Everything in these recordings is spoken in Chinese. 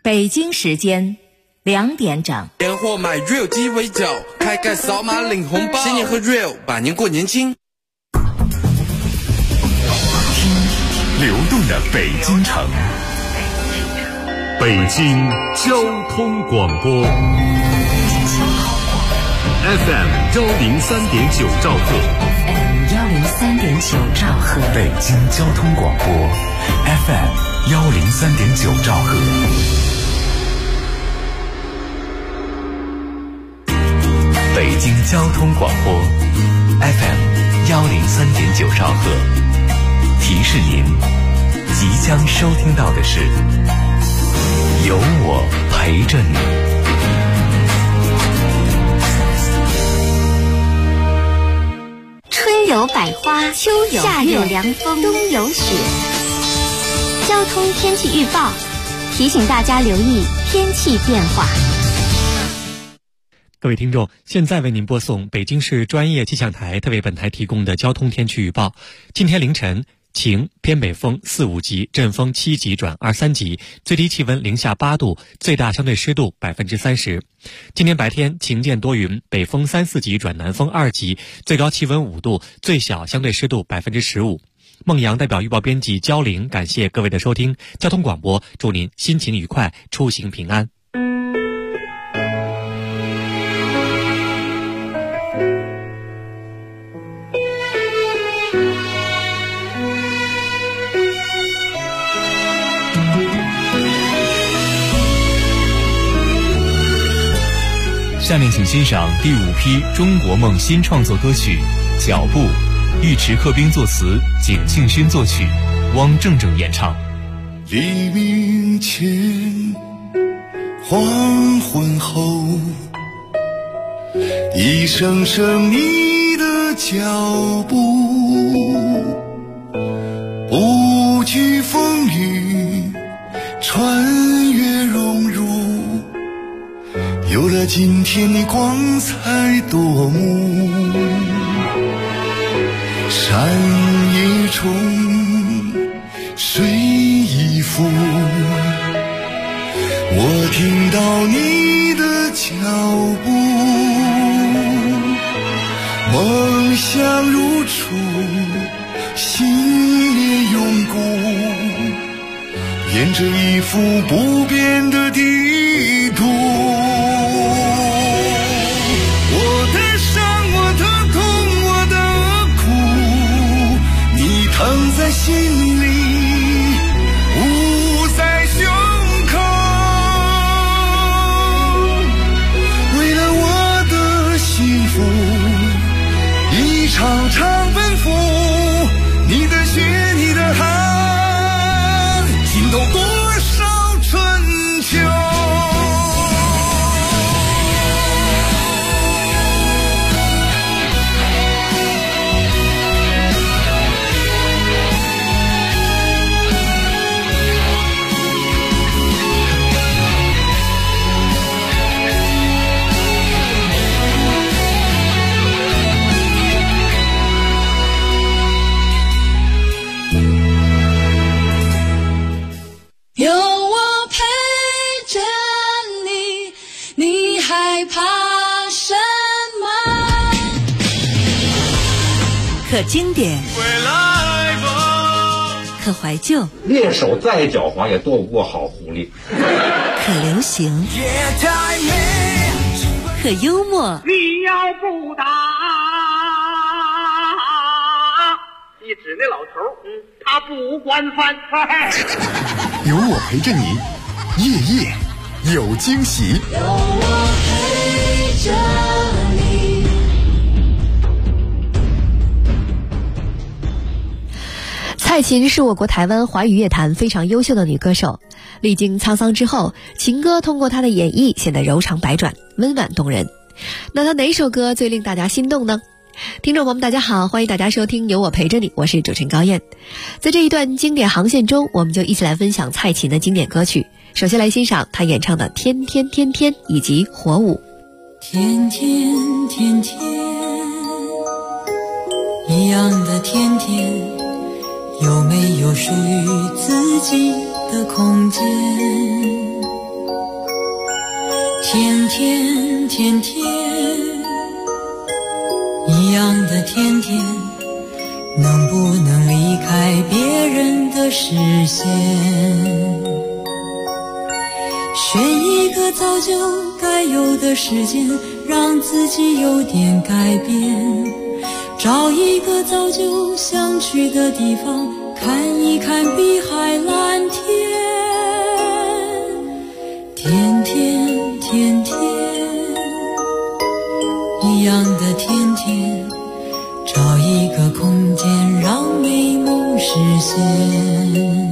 北京时间2点整。 年货买 Real 鸡尾酒，开盖扫码领红包，新年喝 Real， 把年过年轻。 听流动的北京城，北京交通广播 FM 103.9兆赫 103.9兆赫， 北京交通广播 FM 103.9兆赫。北京交通广播 FM 103.9兆赫，提示您，即将收听到的是有我陪着你。 春有百花，秋有夏有凉风，冬有雪。交通天气预报提醒大家留意天气变化。 各位听众，现在为您播送北京市专业气象台特为本台提供的交通天气预报。今天凌晨晴，偏北风4、5级，阵风7级转2、3级，最低气温零下8度，最大相对湿度30%。今天白天晴间多云，北风3、4级转南风2级，最高气温5度，最小相对湿度15%。孟阳代表预报编辑焦玲，感谢各位的收听。交通广播，祝您心情愉快，出行平安。 下面请欣赏第5批中国梦新创作歌曲《脚步》，尉迟克兵作词，景庆勋作曲，汪正正演唱。 黎明前，黄昏后，一声声你的脚步，不惧风雨，穿越荣辱，有了今天的光彩夺目。山一重，水一浮，我听到你的脚步，梦想如初，信念永固，沿着一幅不变的地图。我的伤，我的痛，我的苦，你疼在心里，捂在胸口。为了我的幸福，一场场奔赴，你的血，你的汗，浸透多少春秋。 有我陪着你，你害怕什么？ 可经典， 回来吧， 可怀旧， 猎手再狡猾也躲不过好狐狸。 可流行，可幽默。 你要不打，你指那老头，他不惯犯。 有我陪着你，夜夜有惊喜。 有我陪着你。 蔡琴是我国台湾华语乐坛非常优秀的女歌手，历经沧桑之后，情歌通过她的演绎显得柔肠百转，温婉动人。那她哪首歌最令大家心动呢？听众朋友们大家好，欢迎大家收听有我陪着你，我是主持人高燕。在这一段经典航线中，我们就一起来分享蔡琴的经典歌曲。首先来欣赏她演唱的《天天天天》以及《火舞》。 天天天天，一样的天天，有没有属于自己的空间？ 天天天天，一样的天天，能不能离开别人的视线？选一个早就该有的时间，让自己有点改变，找一个早就想去的地方，看一看碧海蓝天。天天天天，一样的天天，找一个空间让美梦实现。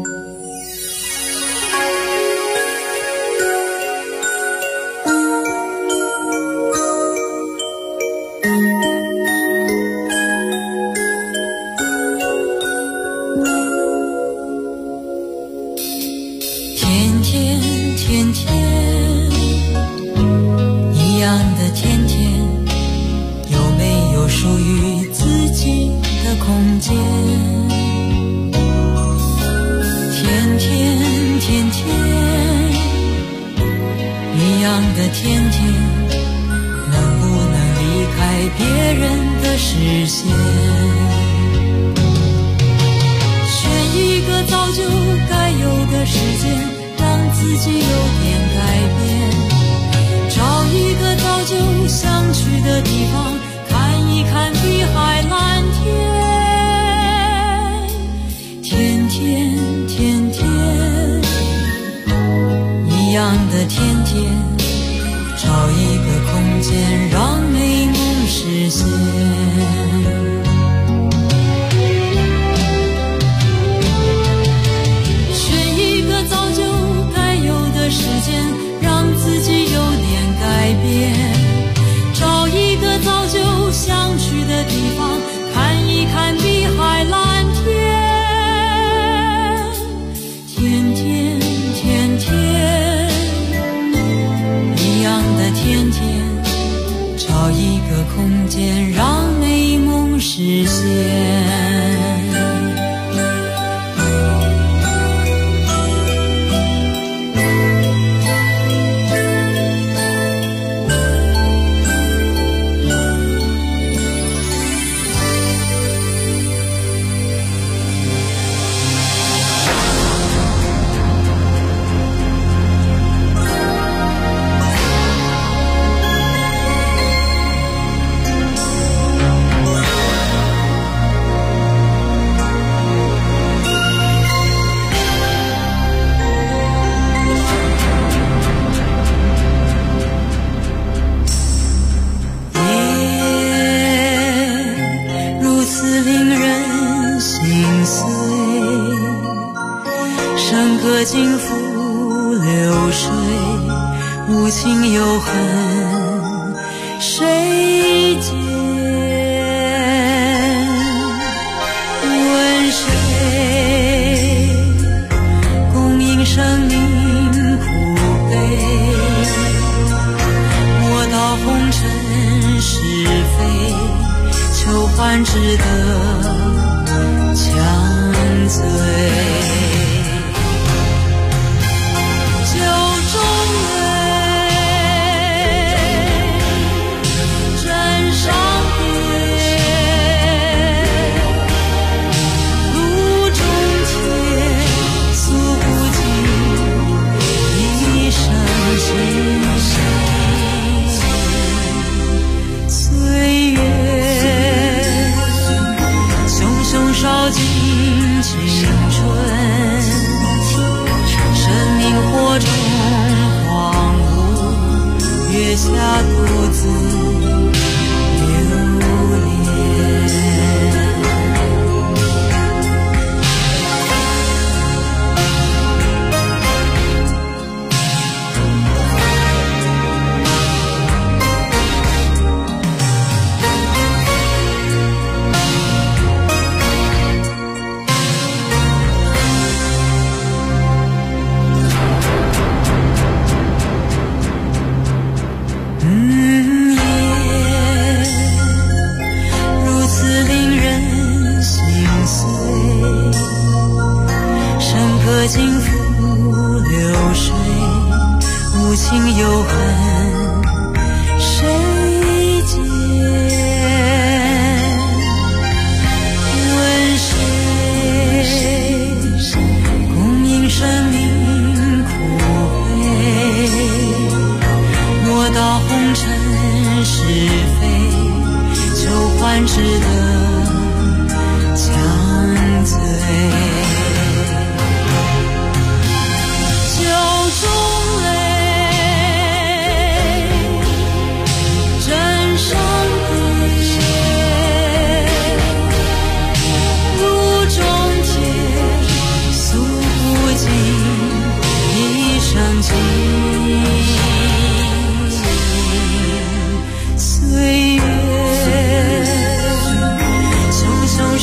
尽付流水，无情有恨谁解？问谁供应生命苦悲？莫道红尘是非，求欢只得强醉。烧尽青春。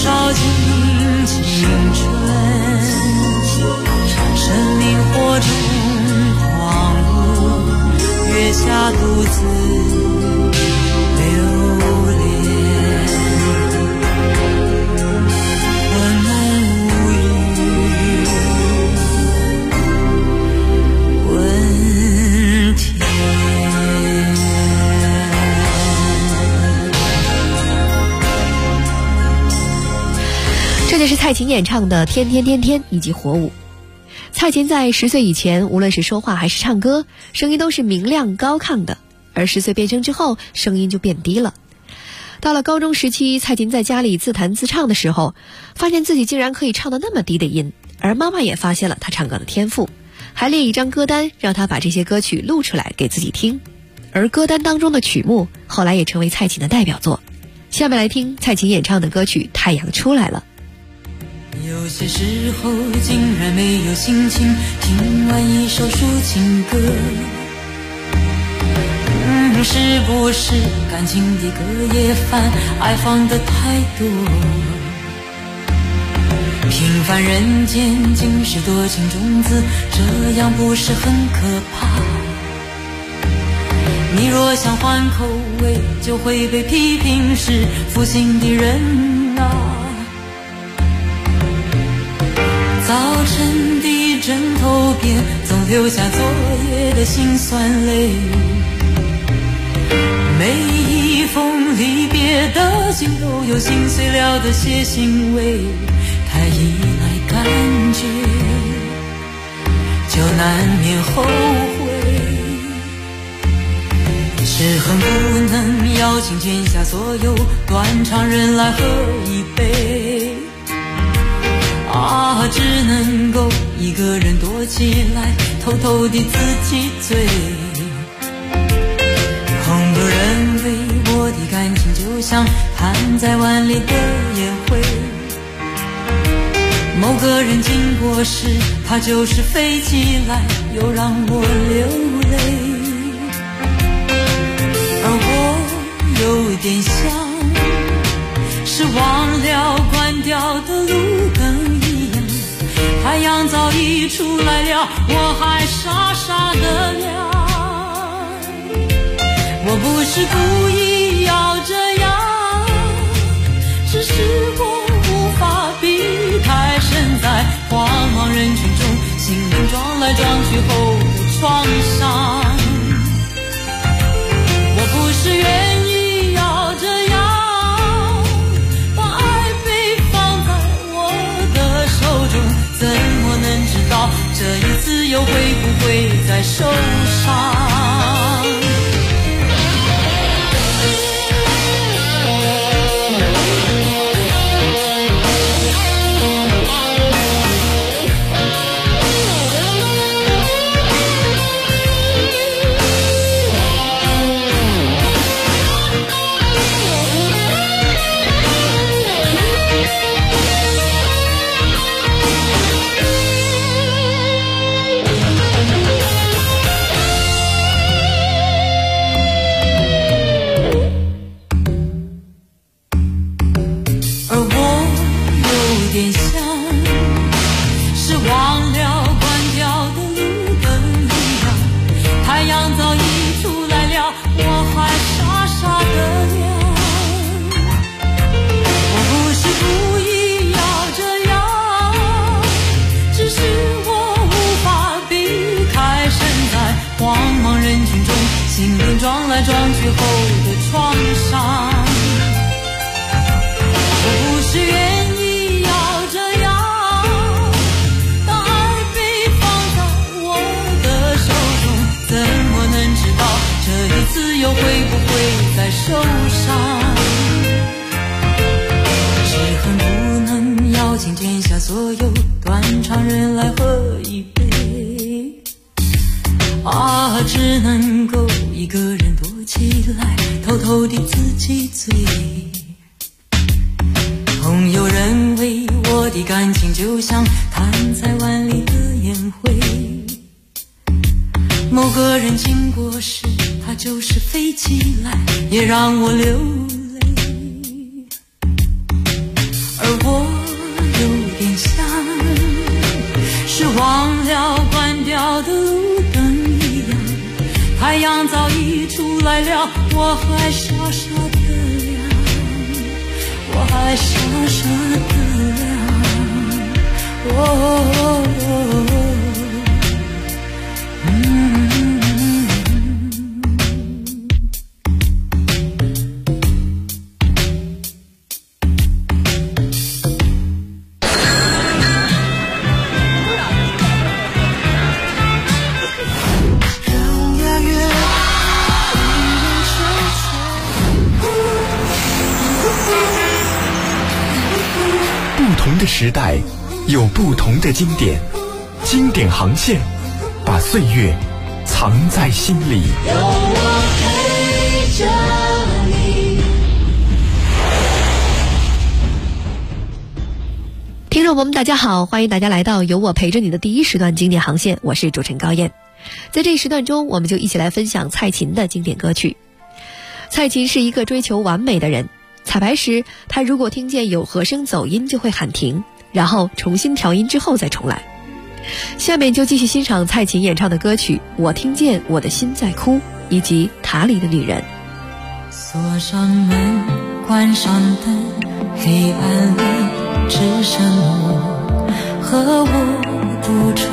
烧尽青春，生命火中狂舞，月下独自流连，温暖无语，温甜。 这就是蔡琴演唱的《天天天天》以及《火舞》。蔡琴在10岁以前，无论是说话还是唱歌，声音都是明亮高亢的，而10岁变声之后，声音就变低了。到了高中时期，蔡琴在家里自弹自唱的时候，发现自己竟然可以唱得那么低的音，而妈妈也发现了她唱歌的天赋，还列一张歌单让她把这些歌曲录出来给自己听，而歌单当中的曲目后来也成为蔡琴的代表作。下面来听蔡琴演唱的歌曲《太阳出来了》。 有些时候竟然没有心情听完一首抒情歌，是不是感情的歌也烦，爱放得太多？平凡人间竟是多情种子，这样不是很可怕？你若想换口味，就会被批评是负心的人啊。早晨的枕头边总留下昨夜的辛酸泪，每一封离别的信都有心碎了的些欣慰，太依赖感觉就难免后悔，是恨不能邀请天下所有断肠人来喝一杯啊，只能够一个人躲起来，偷偷地自己醉。朋友认为我的感情就像摊在碗里的烟灰，某个人经过时，他就是飞起来，又让我流泪。而我有点像是忘了关掉的路灯一样，太阳早已出来了，我还傻傻的亮。我不是故意要这样，只是我无法避开身在慌忙人群中，心灵撞来撞去后的创伤。我不是愿意要这样，把爱被放在我的手中，怎么能知道这一次又会不会再受伤？撞来撞去后的创伤，我不是愿意要这样，当爱被放在我的手中，怎么能知道这一次又会不会再受伤？只恨不能邀请天下所有断肠人来喝一杯啊，只能够一个人躲起来，偷偷地自己醉。朋友认为我的感情就像摊在碗里的烟灰，某个人经过时，他就是飞起来，也让我流泪。而我阳早已出来了，我还傻傻的亮，我还傻傻的亮， 不同的时代有不同的经典，经典航线把岁月藏在心里。有我陪着你。 听众朋友们大家好，欢迎大家来到有我陪着你的第一时段经典航线，我是主持人高燕。在这一时段中，我们就一起来分享蔡琴的经典歌曲。蔡琴是一个追求完美的人，彩排时他如果听见有和声走音就会喊停，然后重新调音之后再重来。下面就继续欣赏蔡琴演唱的歌曲《我听见我的心在哭》以及《塔里的女人》。 锁上门，关上灯，黑暗里只剩我和我独处。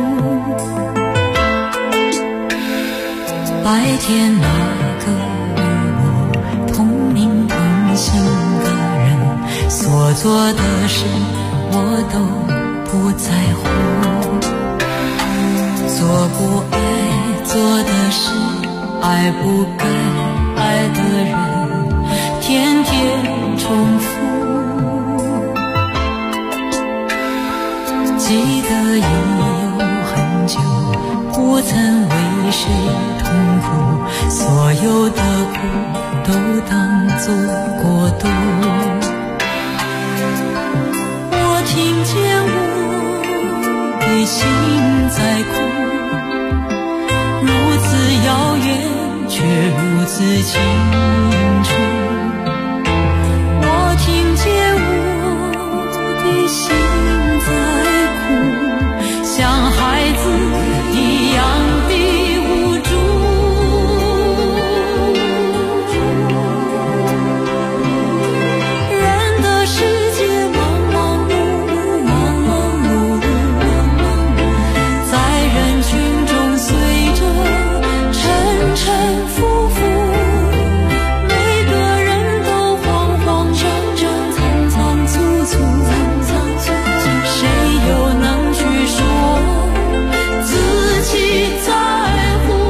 白天那个与我同名同姓的人，所做的事我都不在乎。做不爱做的事，爱不该爱的人，天天重复。记得已有很久，不曾为谁痛苦，所有的苦都当作过渡。我听见我的心在哭，如此遥远却如此清楚。我听见我的心在哭，像孩子一样的无助。人的世界忙忙碌碌，忙忙碌碌，在人群中随着沉沉浮浮，每个人都慌慌张张，仓仓促促，谁又能去说自己在乎？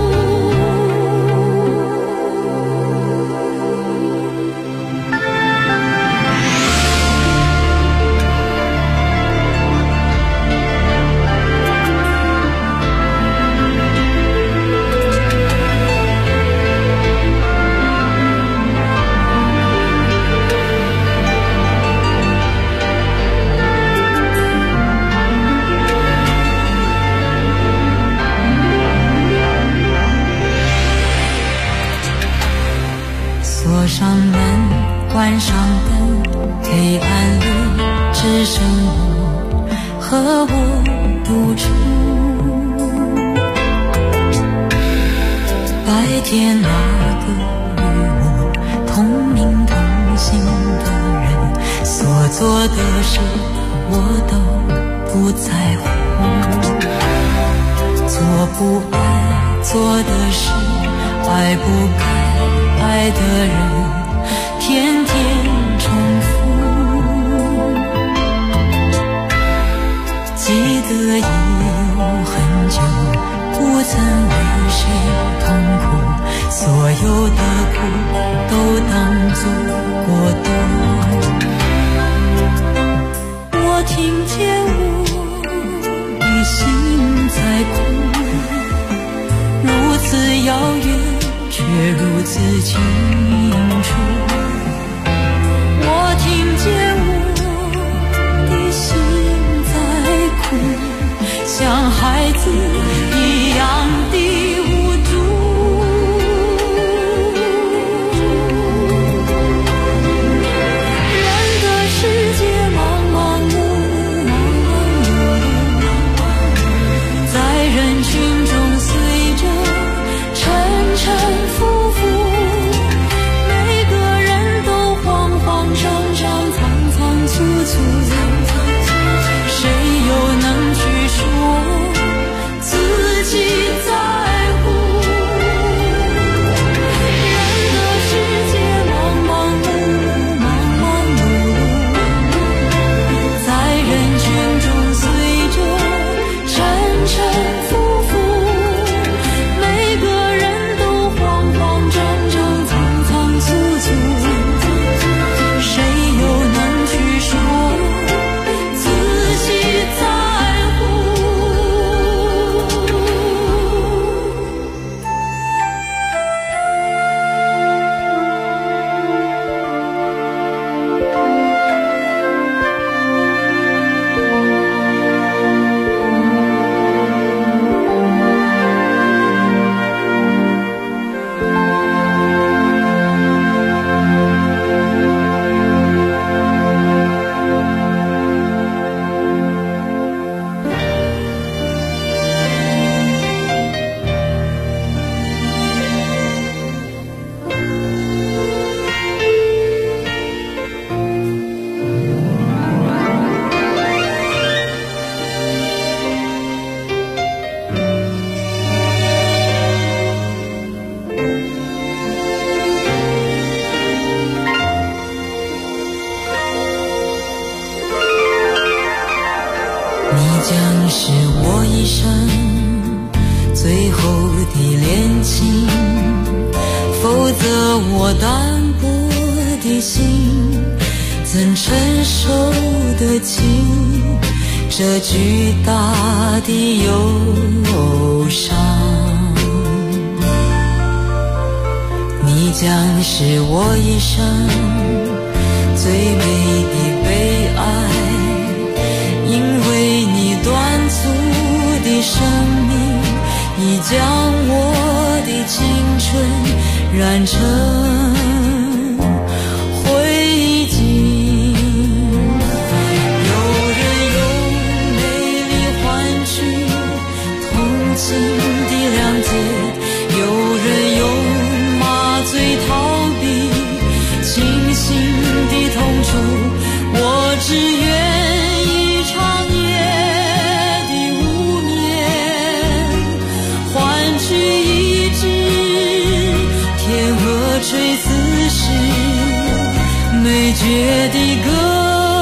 锁上门，关上灯，黑暗里只剩我和我独处。白天那个与我同名同姓的人，所做的事我都不在乎。做不爱做的事，爱不该爱的人，天天重复。记得已有很久，不曾为谁痛苦，所有的苦都当作过渡。我听见我的心在哭，如此遥远却如此清楚。我听见我的心在哭，像孩子一样的无助。人的世界忙忙碌碌，在人群中随着沉将是我一生最后的恋情，否则我单薄的心怎承受得起这巨大的忧伤？你将是我一生最美的悲哀，因为你短促的生命已将我的青春染成灰烬。有人用美丽换取同情的谅解，有人用麻醉逃避清醒的痛楚，我只愿一场夜的无眠换取一支天鹅垂死时没绝的歌。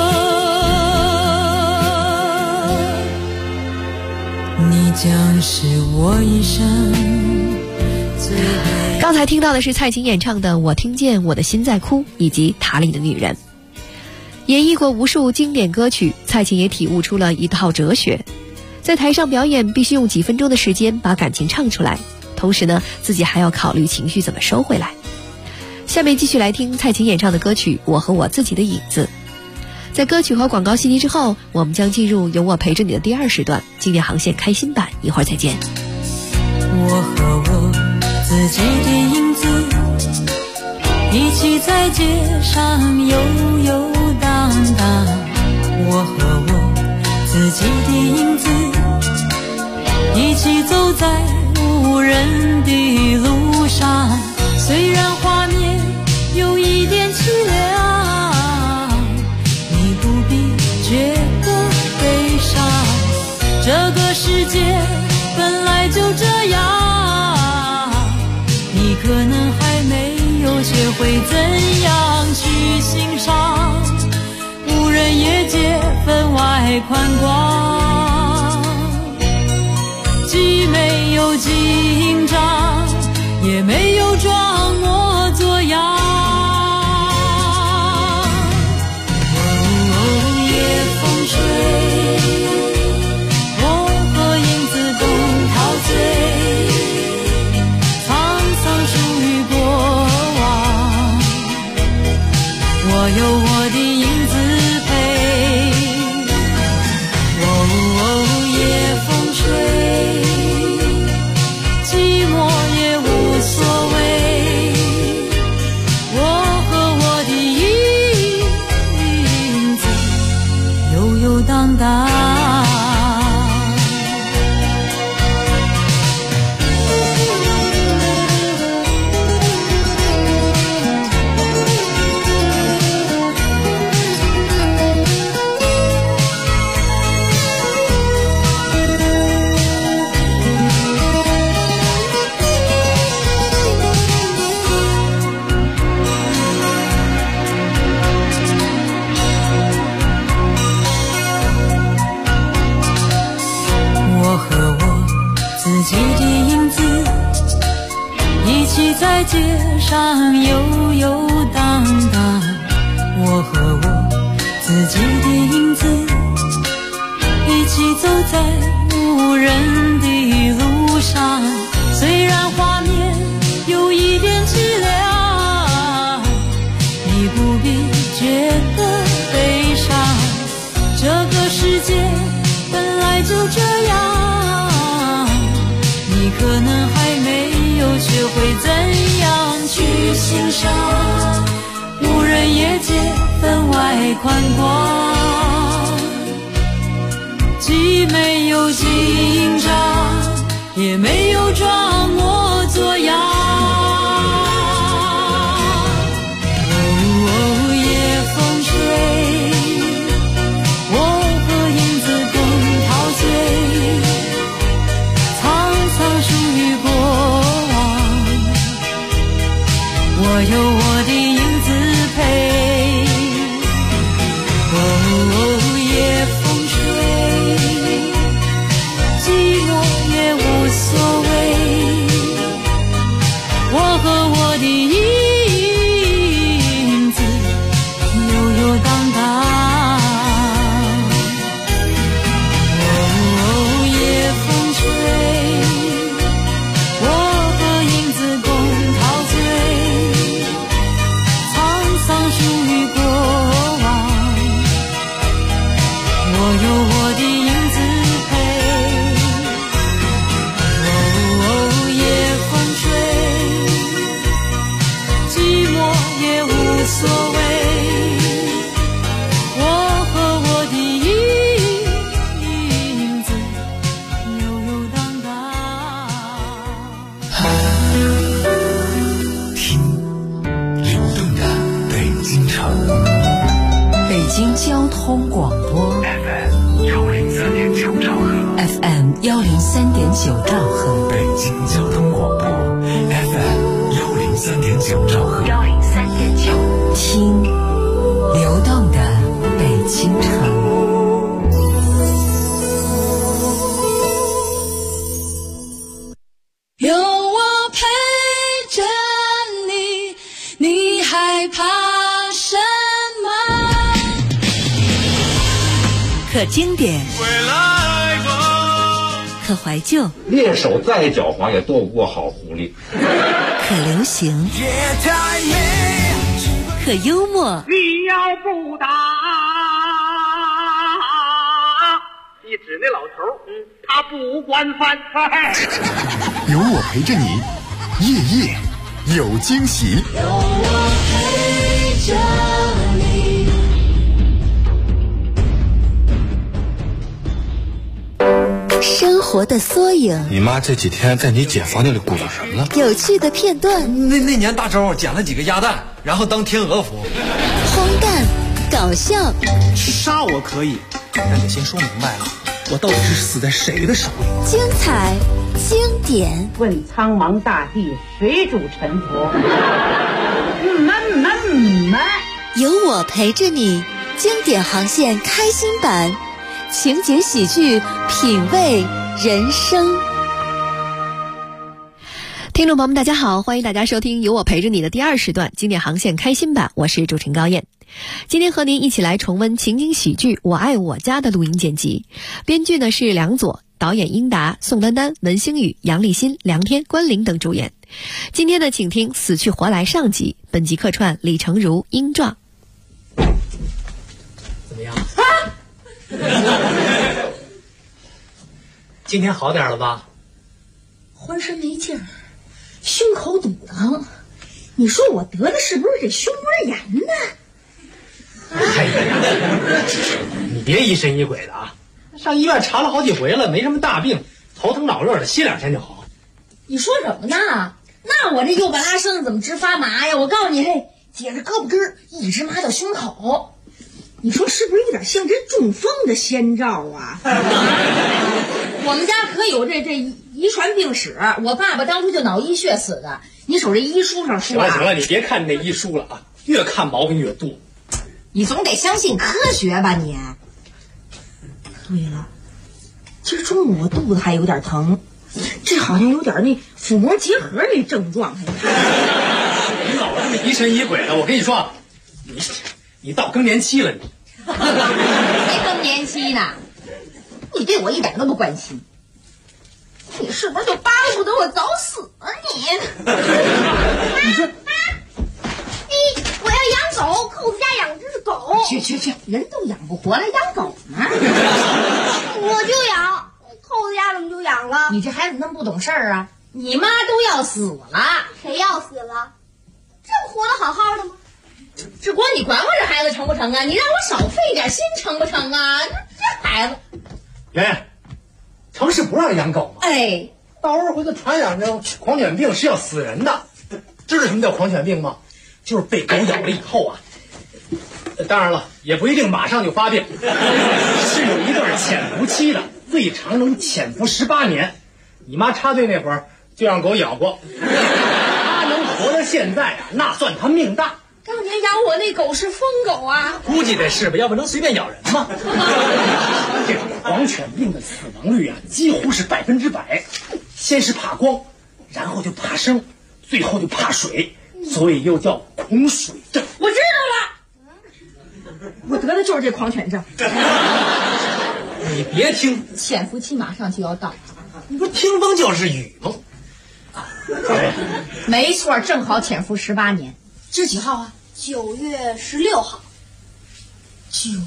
你将是我一生最美。 刚才听到的是蔡琴演唱的《我听见我的心在哭》，以及塔里的女人。演绎过无数经典歌曲，蔡琴也体悟出了一套哲学，在台上表演必须用几分钟的时间把感情唱出来，同时呢，自己还要考虑情绪怎么收回来。下面继续来听蔡琴演唱的歌曲《我和我自己的影子》。在歌曲和广告信息之后，我们将进入有我陪着你的第二时段，经典航线开心版，一会儿再见。 我和我自己的影子一起在街上游游荡荡，我和我自己的影子一起走在无人的路上，虽然画面有一点凄凉，你不必觉得悲伤，这个世界本来就这样，你可能还没有学会怎样去欣赏，无人夜街分外宽广，既没有紧张，也没有装模作样。夜风吹，我和影子共陶醉，沧桑属于过往，我有我的影子陪。夜风吹，寂寞也无所谓，我和我的影子游游荡荡。在街上游游荡荡，我和我自己的影子一起走在无人的路上，虽然画面有一点凄凉，你不必觉得悲伤，这个世界本来就这样，你可能还没有学会怎样去欣赏，无人夜街分外宽广，既没有紧张，也没有装模作样。夜风吹，我和影子共陶醉，沧桑属于过往，我有我的影子陪。夜风吹， 交通广播 FM 103.9兆赫 FM 103.9兆赫， 北京交通广播 FM 103.9兆赫 103.9， 听流动的北京城。 有我陪着你，你害怕什么？ 可经典，可怀旧， 猎手再狡猾也斗不过好狐狸。 可流行，可幽默。 你要不打，你指那老头，他不惯犯。 有我陪着你，夜夜有惊喜。 有我陪着你。 生活的缩影， 你妈这几天在你姐房间里鼓捣什么呢？ 有趣的片段， 那年大周捡了几个鸭蛋，然后当天鹅服。 荒诞，搞笑。 杀我可以，但得先说明白了，我到底是死在谁的手里？ 精彩，经典。 问苍茫大地，谁主沉浮？ 有我陪着你，经典航线开心版，情节喜剧，品味人生。 听众朋友们大家好，欢迎大家收听有我陪着你的第2时段经典航线开心版，我是主持人高燕。今天和您一起来重温情景喜剧《我爱我家》的录音剪辑，编剧呢是梁左，导演英达、宋丹丹、文星宇、杨立新、梁天、关凌等主演。今天呢，请听死去活来上集，本集客串李成儒、英壮。 怎么样？今天好点了吧？ 浑身没劲儿，胸口堵疼。你说我得的是不是这胸膜炎呢？ 哎呀，你别疑神疑鬼的啊！上医院查了好几回了，没什么大病，头疼脑热的，歇2天就好。 你说什么呢？那我这右半拉身怎么直发麻呀？我告诉你，嘿，解着胳膊根儿一直麻到胸口。你说是不是有点像这中风的先兆啊？我们家可有这遗传病史，我爸爸当初就脑溢血死的。你瞅这医书上说啊， 行了，你别看那医书了啊，越看毛病越多。 你总得相信科学吧你。对了，今儿中午我肚子还有点疼，这好像有点那腹膜结核那症状。 你老这么疑神疑鬼的，我跟你说，你到更年期了，你才更年期呢，你对我一点都不关心，你是不是就巴不得我早死啊你？你说，我要养狗，扣子家养只狗。去，人都养不活了，养狗呢？我就养，扣子家怎么就养了？你这孩子那么不懂事儿啊！你妈都要死了， 谁要死了？这不活得好好的吗？ 这光你管我这孩子成不成啊？你让我少费点心成不成啊？这孩子， 圆圆，城市不让养狗吗？ 哎， 到时候回头传染着狂犬病是要死人的，知道什么叫狂犬病吗？就是被狗咬了以后啊，当然了，也不一定马上就发病，是有一段潜伏期的，最长能潜伏18年。你妈插队那会儿就让狗咬过，她能活到现在啊，那算她命大。 当年咬我那狗是疯狗啊， 估计得是吧，要不能随便咬人吗？这种狂犬病的死亡率啊，几乎是100%。先是怕光，然后就怕生，最后就怕水，所以又叫恐水症。 我知道了，我得的就是这狂犬症。 你别听， 潜伏期马上就要到， 你不听风就是雨吗？ 没错，正好潜伏18年。这几号啊 ？9月16号。 918。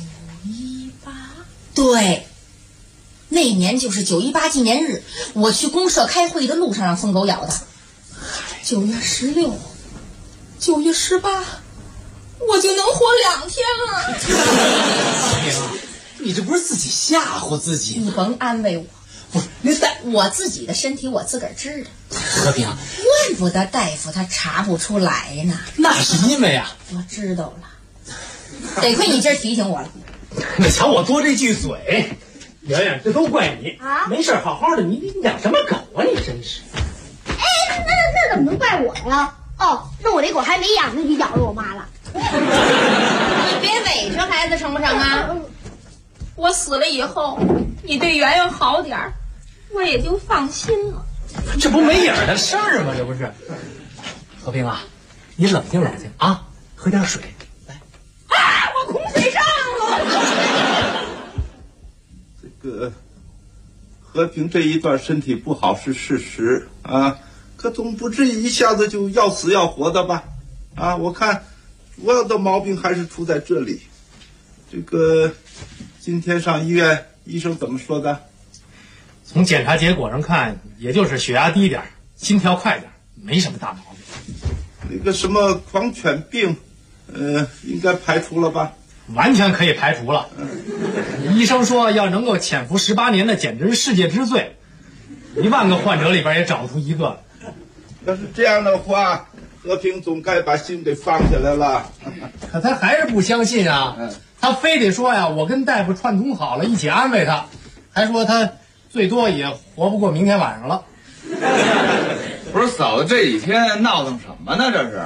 对，那年就是918纪念日，我去公社开会的路上让疯狗咬的。9月16，9月18，我就能活2天了。 哎呀，你这不是自己吓唬自己？ 你甭安慰我。 不是，那我自己的身体我自个儿知道。 和平， 怪不得大夫他查不出来呢。 那是因为啊， 我知道了，得亏你今儿提醒我了。 那瞧我多这句嘴，圆圆，这都怪你啊！没事好好的，你养什么狗啊？你真是。 哎，那怎么能怪我呀？哦，那我这狗还没养，那就咬着我妈了。 你别委屈孩子成不成啊？我死了以后，你对圆圆好点儿，我也就放心了。 这不没影儿的事儿吗？这不是。和平啊，你冷静冷静啊，喝点水。来。 啊！我空水上了。 这个和平这一段身体不好是事实啊，可总不至于一下子就要死要活的吧？啊，我看主要的毛病还是出在这里。这个今天上医院，医生怎么说的？ 从检查结果上看，也就是血压低点，心跳快点，没什么大毛病。 那个什么狂犬病，应该排除了吧？ 完全可以排除了。医生说要能够潜伏18年的，简直是世界之最，1万个患者里边也找不出一个。 要是这样的话，和平总该把心给放下来了。 可他还是不相信啊，他非得说呀，我跟大夫串通好了，一起安慰他，还说他最多也活不过明天晚上了。 不是嫂子这几天闹腾什么呢？这是。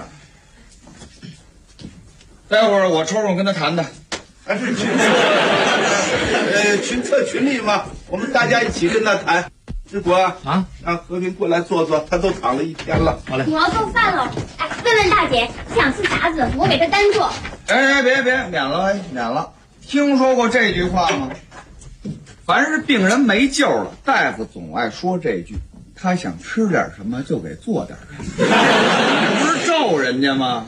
待会儿我抽空跟他谈谈。 还是群策群力嘛，我们大家一起跟他谈。志国啊，让和平过来坐坐，他都躺了1天了。 好嘞。 我要做饭了。哎，问问大姐，想吃啥子，我给她单做。 哎，别免了，免了。听说过这句话吗？凡是病人没救了，大夫总爱说这句。他想吃点什么就给做点什么，不是咒人家吗？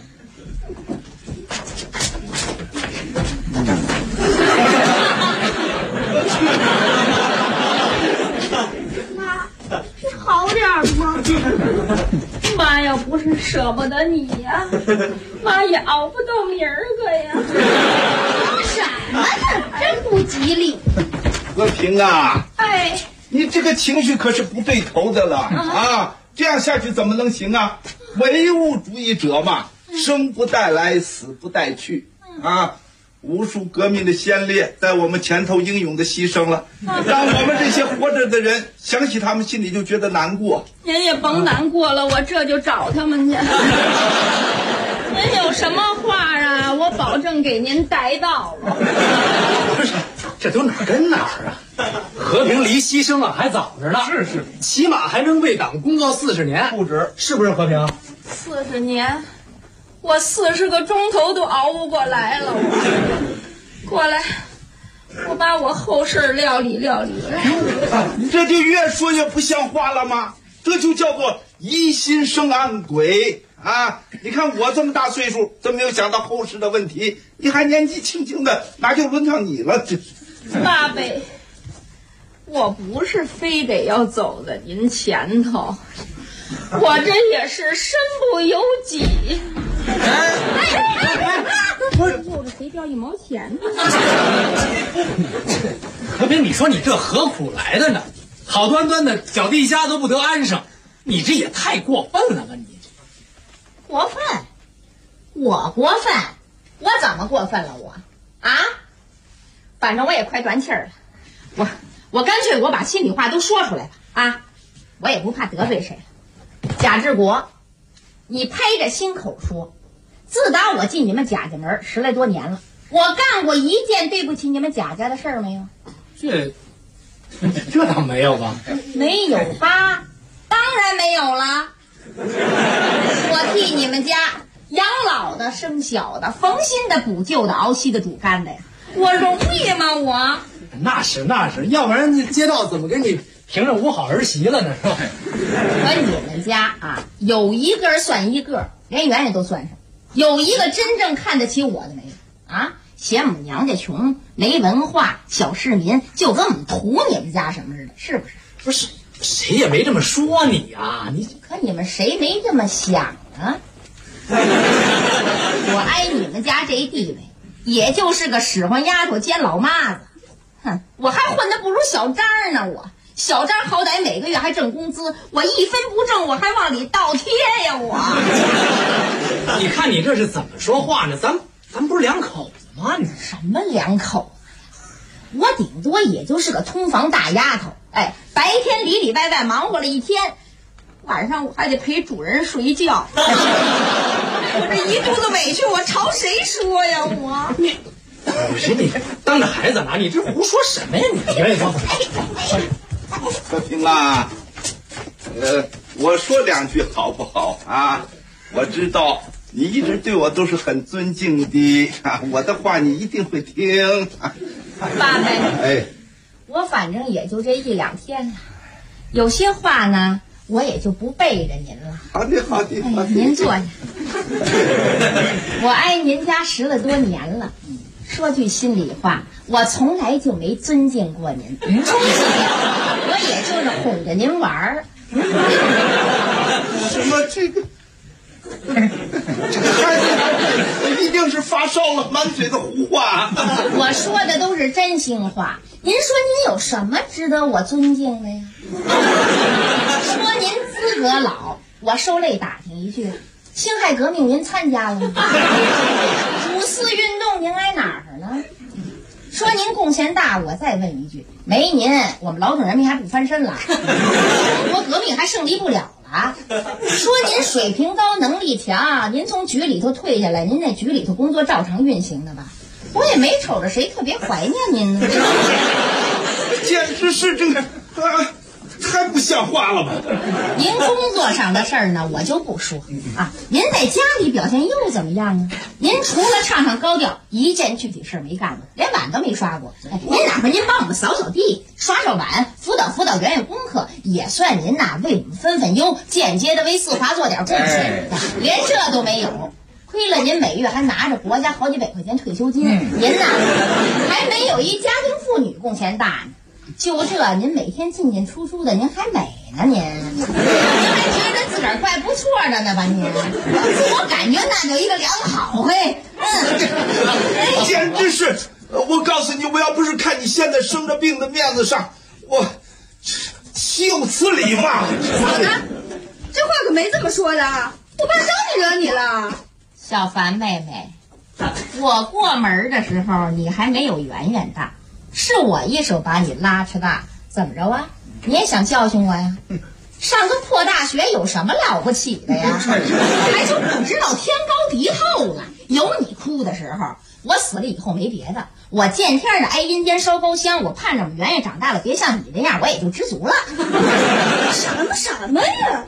妈，你好点吗？妈要不是舍不得你呀，妈也熬不到明儿个呀。 什么呢？真不吉利。 和平啊， 哎， 你这个情绪可是不对头的了啊！这样下去怎么能行啊？唯物主义者嘛，生不带来，死不带去啊！无数革命的先烈在我们前头英勇的牺牲了，让我们这些活着的人想起他们心里就觉得难过。 您也甭难过了，我这就找他们去。您有什么话啊？我保证给您带到了。 不是，这都哪儿跟哪儿啊？和平离牺牲啊还早着呢。是，起码还能为党功高40年，不止，是不是和平 ？40年。我40个钟头都熬不过来了，过来，我把我后事料理料理。 你这就越说越不像话了吗？这就叫做疑心生暗鬼啊！你看我这么大岁数，都没有想到后事的问题，你还年纪轻轻的，哪就轮到你了？这爸辈，我不是非得要走在您前头，我这也是身不由己。不是握着谁掉1毛钱呢？ 和平，你说你这何苦来的呢？好端端的脚地下都不得安生，你这也太过分了吧？你过分？我过分？我怎么过分了？我啊？反正我也快断气儿了，我干脆我把心里话都说出来了啊！我也不怕得罪谁了。贾志国，你拍着心口说，自打我进你们贾家门10来多年了，我干过一件对不起你们贾家的事儿没有？ 这倒没有吧？ 没有吧？当然没有了。我替你们家养老的、生小的、缝新的、补旧的、熬稀的、煮干的呀，我容易吗？我那是，要不然街道怎么给你评上5好儿媳了呢？是吧？ 我你们家啊，有一个算一个，连圆圆都算上，有一个真正看得起我的没有啊？嫌我们娘家穷、没文化、小市民，就跟我们图你们家什么似的，是不是？ 不是，谁也没这么说你啊！ 可你们谁没这么想啊？我挨你们家这地位，也就是个使唤丫头兼老妈子，哼，我还混得不如小张呢。我小张好歹每个月还挣工资，我一分不挣，我还往里倒贴呀！我， 你看你这是怎么说话呢？咱不是两口子吗？ 什么两口子？ 我顶多也就是个通房大丫头，哎，白天里里外外忙活了一天，晚上我还得陪主人睡觉。我这一肚子委屈，我朝谁说呀？ 不是你当着孩子拿，你这胡说什么呀？你愿意光可平啊，我说两句好不好啊？我知道你一直对我都是很尊敬的啊，我的话你一定会听。 爸爸， 哎， 我反正也就这1、2天了，有些话呢，我也就不背着您了。 好的，好的，好的。 您坐下。我挨您家10了多年了，说句心里话，我从来就没尊敬过您，充其量我也就是哄着您玩儿。 什么这个孩子一定是发烧了，满嘴的胡话。 我说的都是真心话。您说您有什么值得我尊敬的呀？说您资格老，我受累打听一句，辛亥革命您参加了吗？五四运动您挨哪儿呢？说您贡献大，我再问一句，没您我们劳动人民还不翻身了，中国革命还胜利不了了。说您水平高，能力强，您从局里头退下来，您在局里头工作照常运行的吧？我也没瞅着谁特别怀念您呢。 简直是这个太不像话了吧！ 您工作上的事儿呢，我就不说啊。您在家里表现又怎么样啊？您除了唱唱高调，一件具体事儿没干过，连碗都没刷过。您哪怕您帮我们扫扫地、刷刷碗、辅导圆圆功课，也算您呐为我们分分忧，间接的为四华做点贡献。连这都没有。亏了您每月还拿着国家好几百块钱退休金，您呐还没有一家庭妇女贡献大呢。就这，您每天进进出出的，您还美呢，您还觉得自个儿怪不错的呢吧？您自我感觉那就一个良好嘿。 简直是！我告诉你，我要不是看你现在生着病的面子上，我岂有此理嘛！ 嫂子，这话可没这么说的，我怕招你惹你了。 小凡妹妹，我过门的时候你还没有圆圆大，是我一手把你拉扯大，怎么着啊？你也想教训我呀？上个破大学有什么了不起的呀？还就不知道天高地厚了。有你哭的时候，我死了以后没别的，我见天的挨阴间烧高香，我盼着我们圆圆长大了别像你那样，我也就知足了。 什么呀？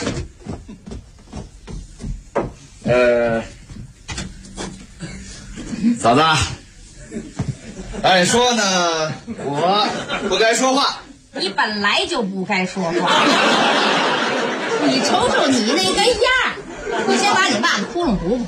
嫂子，按说呢，我不该说话。 你本来就不该说话。你瞅瞅你那个样，你先把你爸的窟窿补补。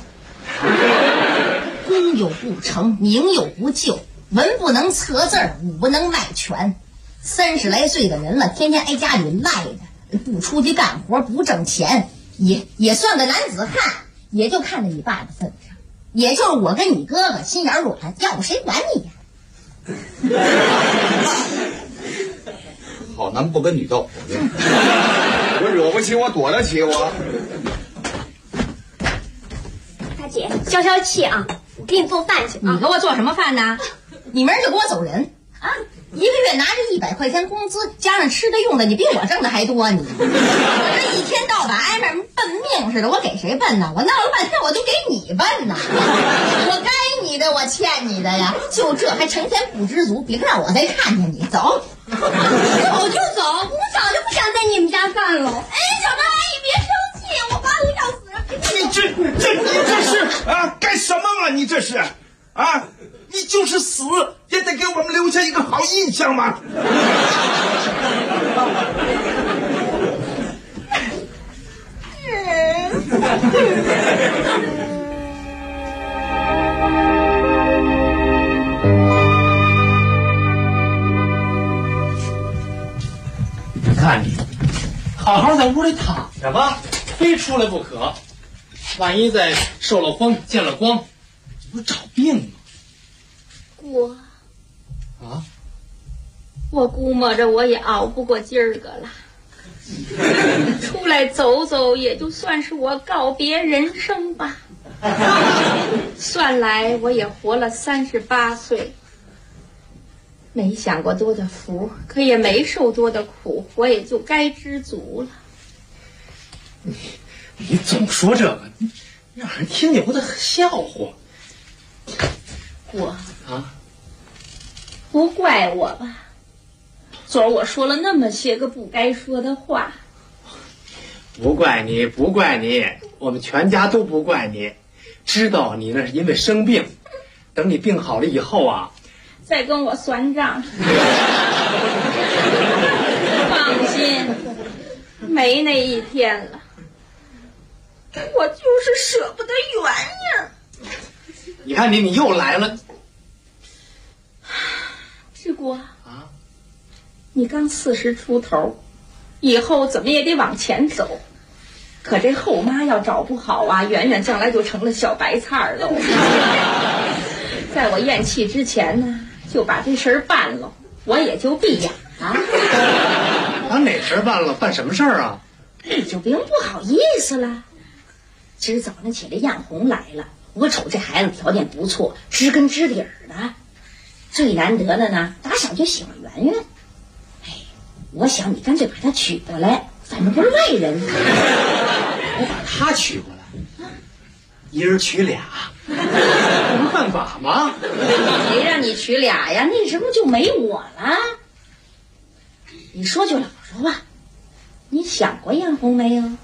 功有不成，名有不就，文不能测字儿，武不能迈拳。30来岁的人了，天天挨家里赖着，不出去干活，不挣钱，也算个男子汉，也就看在你爸的份上。也就是我跟你哥哥心眼软，要不谁管你呀？ 好男不跟女斗，我惹不起，我躲得起我。 大姐，消消气啊，我给你做饭去。 你给我做什么饭呢？你明儿就给我走人啊！一个月拿着100块钱工资，加上吃的用的，你比我挣的还多你。我这一天到晚挨着奔命似的，我给谁奔呢？我闹了半天我就给你奔呢。我该你的，我欠你的呀。就这还成天不知足，别让我再看见你。走， 走就走，我早就不想在你们家干了。哎，小张阿姨别生气，我把你找死人。 你这是啊？干什么啊？你这是啊？你就是死也得给我们留下一个好印象嘛！ 你看你，好好在屋里躺着吧，非出来不可。万一再受了风，见了光，这不是找病吗？ 姑啊， 我估摸着我也熬不过今儿个了。出来走走，也就算是我告别人生吧。算来我也活了38岁， 没享过多的福，可也没受多的苦，我也就该知足了。 你总说这个，让人听见不得笑话。 我啊，不怪我吧？昨儿我说了那么些个不该说的话。 不怪你，不怪你，我们全家都不怪你。知道你那是因为生病，等你病好了以后啊， 再跟我算账。放心，没那一天了。我就是舍不得圆圆。 你看你又来了。 志国啊，你刚40出头，以后怎么也得往前走。可这后妈要找不好啊，圆圆将来就成了小白菜喽。在我咽气之前呢，就把这事儿办了，我也就闭眼了。 把哪事儿办了？办什么事儿啊？ 你就别不好意思了。今儿早上起来，艳红来了，我瞅这孩子条件不错，知根知底儿的。最难得的呢，打小就喜欢圆圆。哎，我想你干脆把她娶过来，反正不是外人。 我把她娶过来，一人娶俩，这不犯法吗？ 谁让你娶俩呀？那时候就没我了。你说句老实话，你想过艳红没有？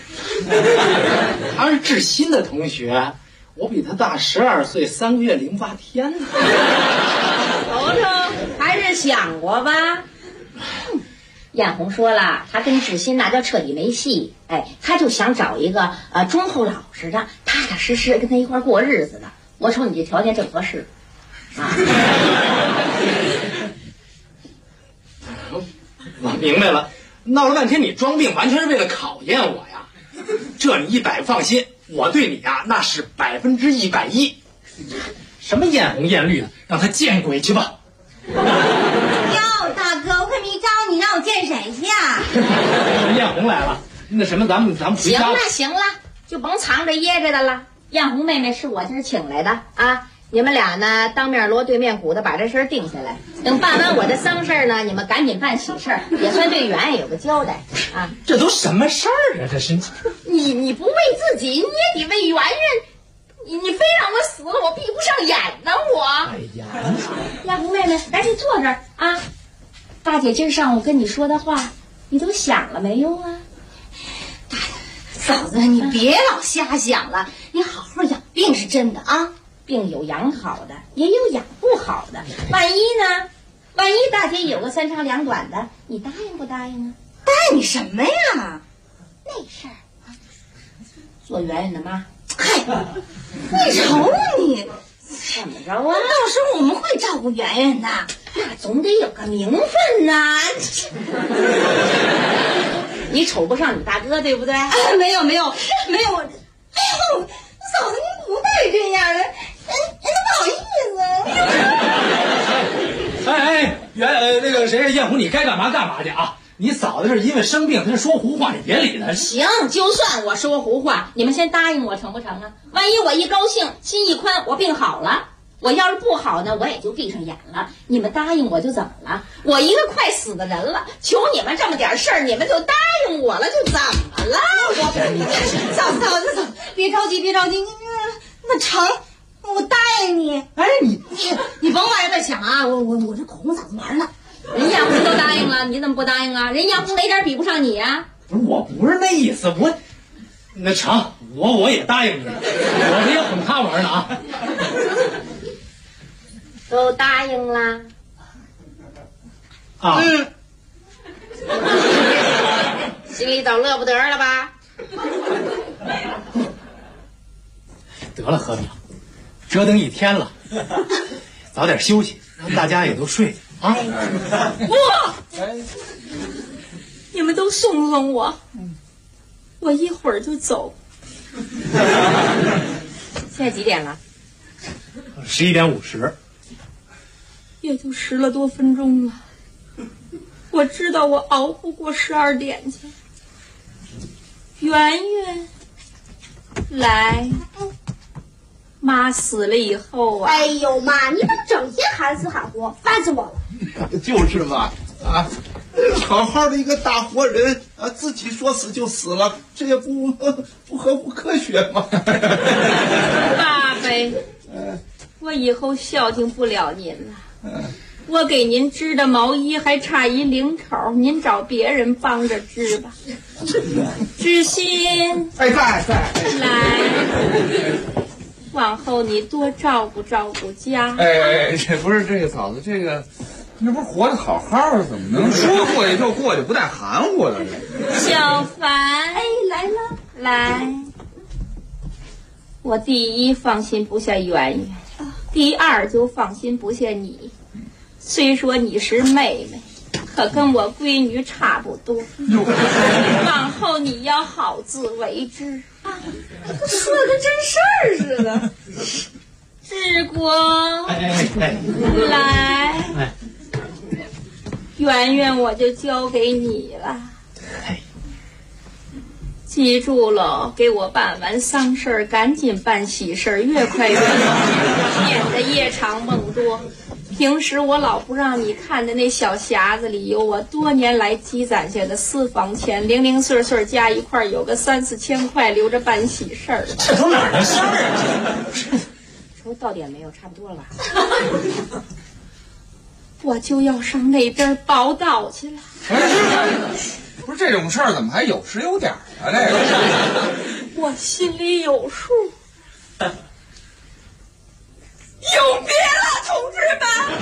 他是志新的同学，我比他大12岁3个月08天呢。 瞅瞅，还是想过吧。艳红说了，他跟志新那叫彻底没戏。哎，他就想找一个忠厚老实的、踏踏实实跟他一块过日子的。我瞅你这条件正合适啊。 我明白了，闹了半天你装病，完全是为了考验我呀。这你100放心，我对你啊那是110%。什么艳红艳绿的，让他见鬼去吧。 哟，大哥，我可没招你，让我见谁去呀？ 艳红来了，那什么，咱们回家。 行了，就甭藏着掖着的了。艳红妹妹是我今儿请来的啊，你们俩呢当面锣对面鼓的把这事儿定下来。等办完我的丧事儿呢，你们赶紧办喜事儿，也算对圆圆有个交代啊。 这都什么事儿啊？这是你不为自己，你也得为圆圆。你非让我死了，我闭不上眼呢，我。 哎呀， 艳红妹妹，赶紧坐这儿啊！大姐今儿上午跟你说的话，你都想了没有啊？ 嫂子，你别老瞎想了，你好好养病是真的啊。 病有养好的，也有养不好的。万一呢？万一大姐有个3长2短的，你答应不答应啊？ 答应你什么呀？ 那事儿，做圆圆的妈。 嗨，你瞅你怎么着啊？ 到时候我们会照顾圆圆的， 那总得有个名分呐。你瞅不上你大哥，对不对？ 没有，哎呦，嫂子您不带这样的，人都不好意思。 哎，那个谁，艳红，你该干嘛干嘛去啊！你嫂子是因为生病，她是说胡话，你别理她。 行，就算我说胡话，你们先答应我成不成啊？万一我一高兴，心一宽，我病好了，我要是不好呢，我也就闭上眼了。你们答应我就怎么了？我一个快死的人了，求你们这么点事儿，你们就答应我了，就怎么了？ 嫂子，别着急，那成，我答应你。 哎， 你甭往这想啊，我这哄嫂子玩呢。 人艳红都答应了，你怎么不答应啊？人艳红哪点比不上你啊？ 我不是那意思，那成，我也答应你，我也哄他玩呢啊。 都答应了啊？ 心里早乐不得了吧？ 得了，何淼，折腾一天了，早点休息，让大家也都睡啊。 哇！你们都送送我，我一会儿就走。现在几点了 ？11点50。 也就10了多分钟了。我知道我熬不过12点去。圆圆，来， 妈死了以后啊， 哎呦妈，你们整天喊死喊活，烦死我了。 就是嘛，啊，好好的一个大活人啊，自己说死就死了，这也不合乎科学嘛。 爸呗，我以后孝敬不了您了。我给您织的毛衣还差一领口，您找别人帮着织吧。知心， 哎，在来，往后你多照顾照顾家。 哎，这不是这个嫂子，这个那不是活得好好的，怎么能说过去就过去，不带含糊的？ 小凡，哎，来了，来。我第一放心不下圆圆，第二就放心不下你。虽说你是妹妹，可跟我闺女差不多。往后你要好自为之啊！ 说的跟真事儿似的。 志国，来，圆圆我就交给你了。记住了，给我办完丧事赶紧办喜事，越快越好，免得夜长梦多。平时我老不让你看的那小匣子里有我多年来积攒下的私房钱，零零碎碎加一块有个3、4千块留着办喜事儿。 这都哪儿的事儿啊？ 说到点没有，差不多了吧？我就要上那边报道去了。 不是这种事儿怎么还有时有点啊？这个我心里有数。永别了，同志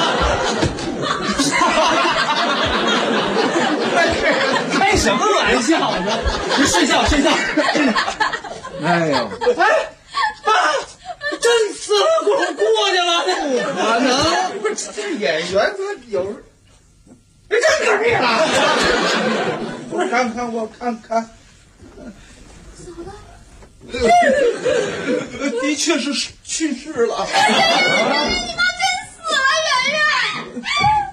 们！开什么玩笑呢？睡觉。 哎呦， 哎，爸，真死了过去了？ 不可能！不是这演员他有时真可以了。我看。的确是去世了。 你妈真死了，圆圆。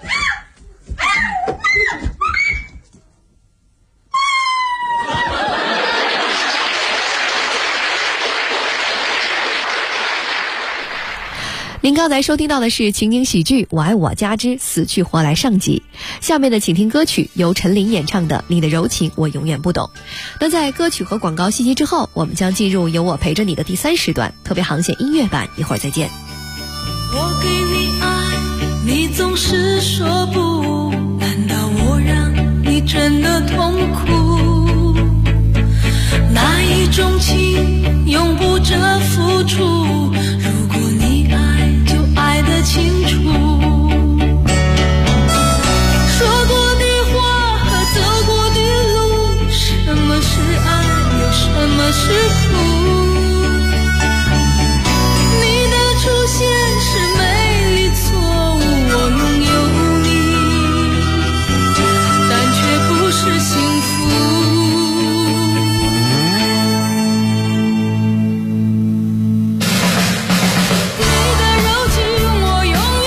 您刚才收听到的是情景喜剧《我爱我家之死去活来》上集，下面的请听歌曲由陈琳演唱的《你的柔情我永远不懂》。那在歌曲和广告信息之后，我们将进入有我陪着你的第3时段特别航线音乐版，一会儿再见。 我给你爱，你总是说不，难道我让你真的痛苦？哪一种情永不着付出？如果你爱就爱得清楚，说过的话和走过的路，什么是爱又什么是苦？你的出现是美丽错误，我拥有你，但却不是幸福。你的柔情我永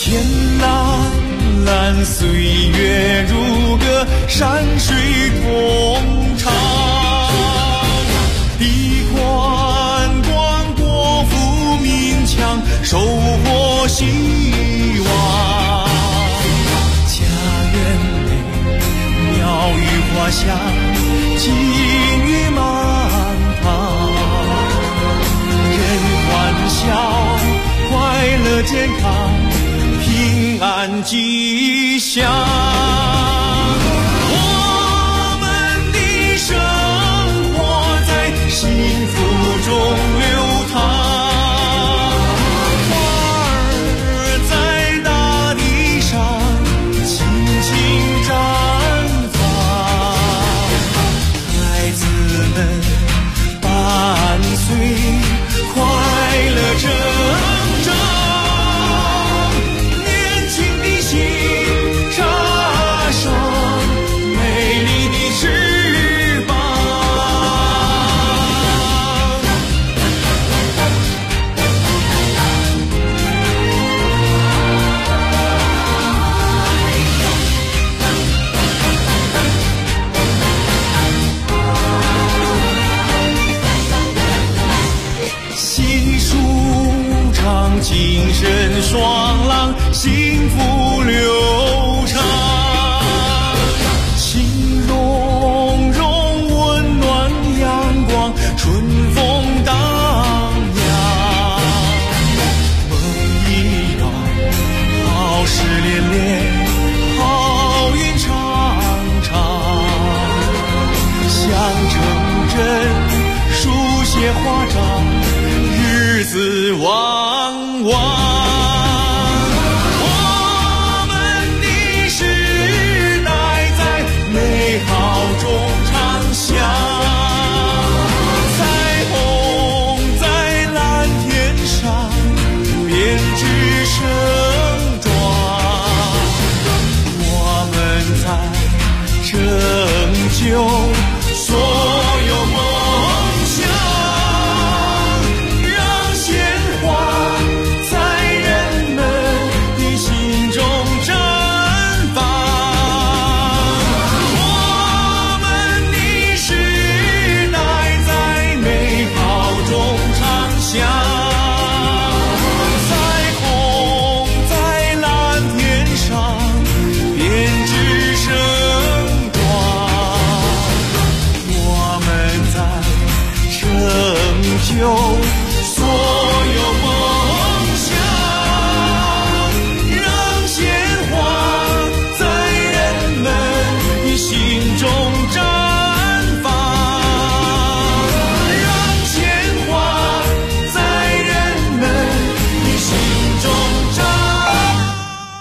天蓝蓝，岁月如歌，山水同唱。地宽广，国富民强，收获希望。家园内，鸟语花香，金玉满堂。人欢笑，快乐健康，平安吉祥。我们的生活在幸福中流淌，花儿在大地上轻轻绽放，孩子们伴随快乐成长，年轻的心插上美丽的翅膀。心舒畅，精神爽朗，幸福流畅，情融融，温暖阳光，春风荡漾，梦一样，好事连连，好运常常，想成真，书写华章，日子旺旺。我们的时代在美好中长相，彩虹在蓝天上编织盛装，我们在拯救所有梦想，让鲜花在人们的心中绽放。我们的时代在美好中长相，彩虹在蓝天上编织盛装，我们在拯救所有梦想，让鲜花在人们的心中绽放，让鲜花在人们的心中绽放。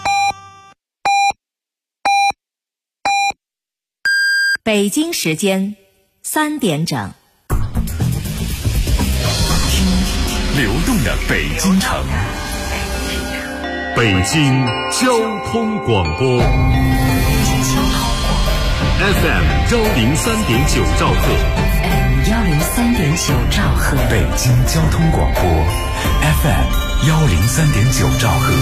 北京时间3点整。 流动的北京城，北京交通广播 FM 103.9兆赫 103.9兆赫， 北京交通广播 FM 103.9兆赫。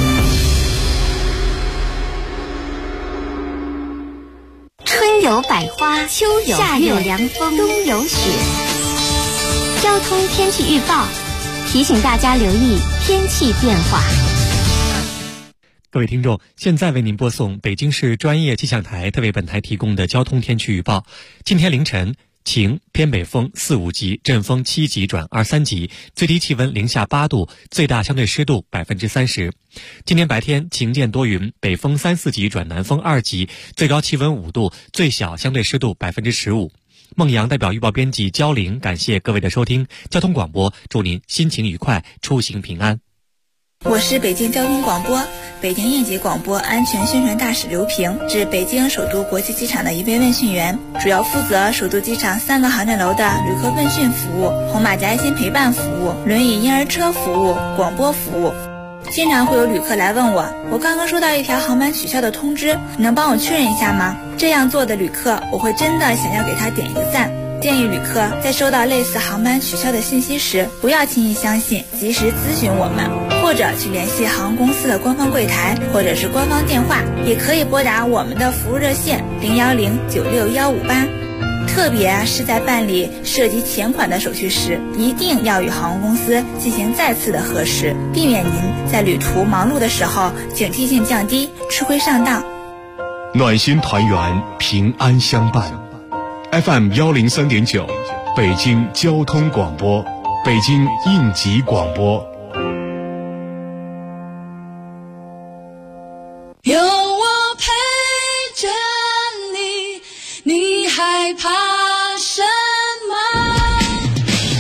春有百花，秋有夏有凉风，冬有雪。交通天气预报提醒大家留意天气变化。 各位听众，现在为您播送北京市专业气象台特为本台提供的交通天气预报。今天凌晨晴，偏北风4、5级，阵风7级转2、3级，最低气温零下8度，最大相对湿度30%。今天白天晴间多云，北风3、4级转南风2级，最高气温5度，最小相对湿度15%。孟阳代表预报编辑焦玲，感谢各位的收听。交通广播，祝您心情愉快，出行平安。 我是北京交通广播北京应急广播安全宣传大使刘平，是北京首都国际机场的一位问讯员，主要负责首都机场3个航站楼的旅客问讯服务、红马甲爱心陪伴服务、轮椅婴儿车服务、广播服务。经常会有旅客来问我刚刚收到一条航班取消的通知，你能帮我确认一下吗？这样做的旅客，我会真的想要给他点一个赞。 建议旅客在收到类似航班取消的信息时，不要轻易相信，及时咨询我们，或者去联系航空公司的官方柜台或者是官方电话，也可以拨打我们的服务热线010-96158。特别是在办理涉及钱款的手续时，一定要与航空公司进行再次的核实，避免您在旅途忙碌的时候警惕性降低，吃亏上当。 暖心团圆，平安相伴。FM 103.9，北京交通广播，北京应急广播。 有我陪着你，你害怕什么？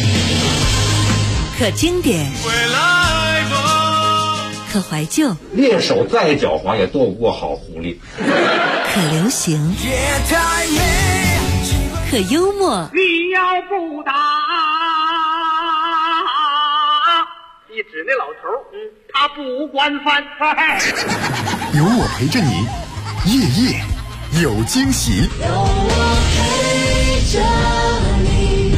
可经典，可怀旧， 猎手再狡猾也斗不过好狐狸。 可流行，可幽默。 你要不打，一指那老头，他不惯犯。 有我陪着你，夜夜有惊喜。 有我陪着你。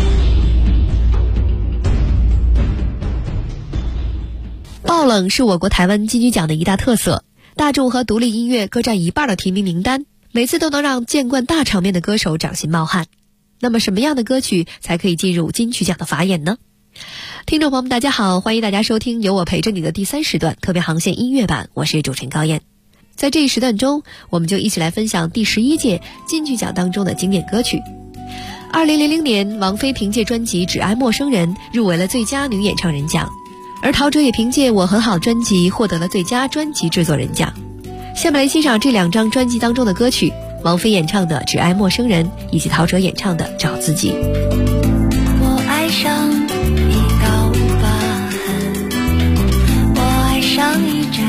爆冷是我国台湾金曲奖的一大特色，大众和独立音乐各占一半的提名名单，每次都能让见惯大场面的歌手掌心冒汗。那么什么样的歌曲才可以进入金曲奖的法眼呢？听众朋友们大家好，欢迎大家收听有我陪着你的第3时段特别航线音乐版，我是主持人高燕。在这一时段中，我们就一起来分享第11届金曲奖当中的经典歌曲。2000年，王菲凭借专辑《只爱陌生人》入围了最佳女演唱人奖，而陶喆也凭借《我很好》专辑获得了最佳专辑制作人奖。下面来欣赏这2张专辑当中的歌曲，王菲演唱的《只爱陌生人》以及陶喆演唱的《找自己》。 我爱上一道疤痕，我爱上一盏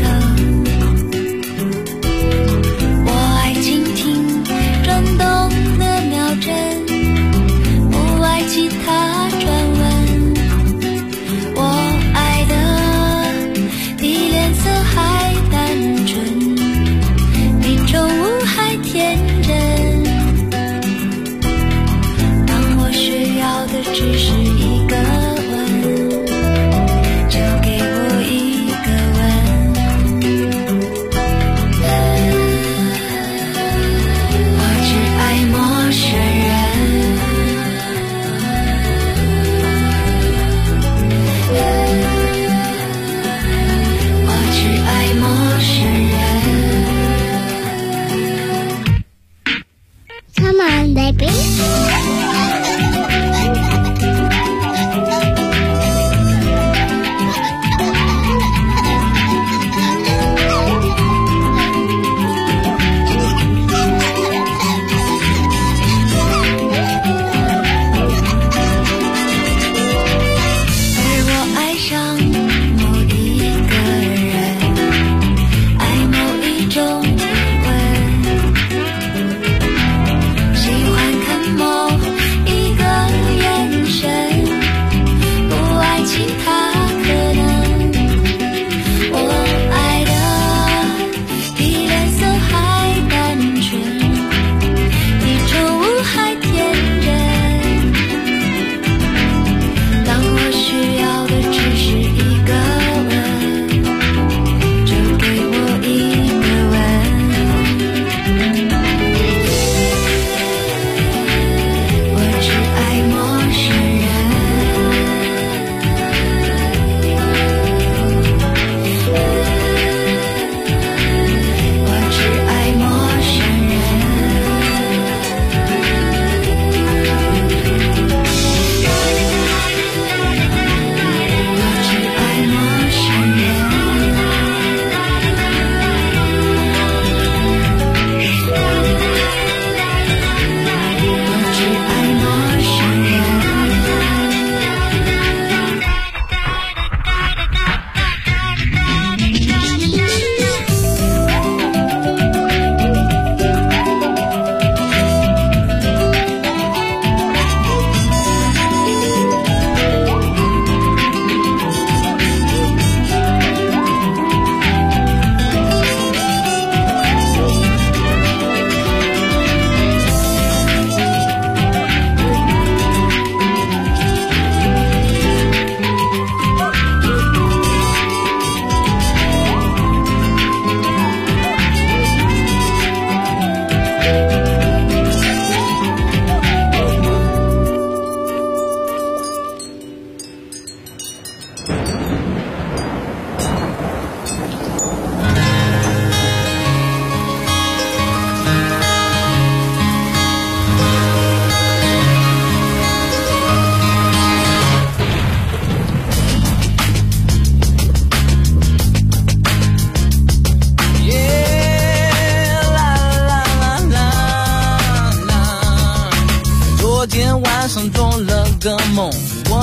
灯，我爱倾听转动的秒针，不爱其他传闻。我爱的比脸色还单纯，比宠物还天真。当我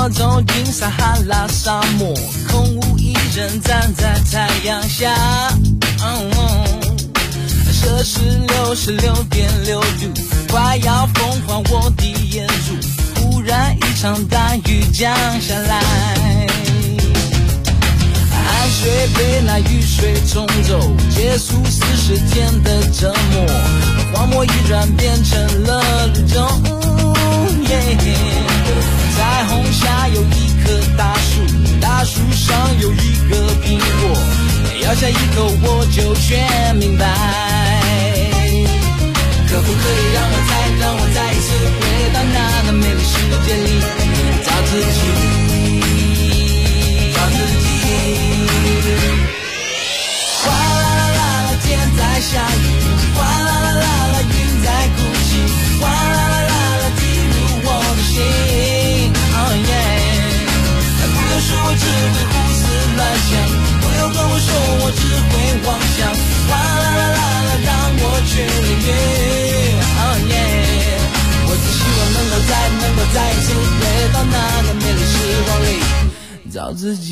我走进撒哈拉沙漠，空无一人站在太阳下。摄氏66.6度，快要风化我的眼珠。忽然一场大雨降下来，汗水被那雨水冲走，结束40天的折磨，荒漠已然变成了绿洲。彩虹下有一棵大树，大树上有一个苹果，咬下一口我就全明白。可不可以让我再一次回到那个美丽世界里，找自己。哗啦啦啦啦，天在下雨，哗啦啦啦啦，云在哭泣，哗啦啦啦啦，滴入我的心。不要说我只会胡思乱想，不要跟我说我只会妄想，哗啦啦啦啦，让我去领略。我只希望能够再一次回到那个美丽时光里，找自己。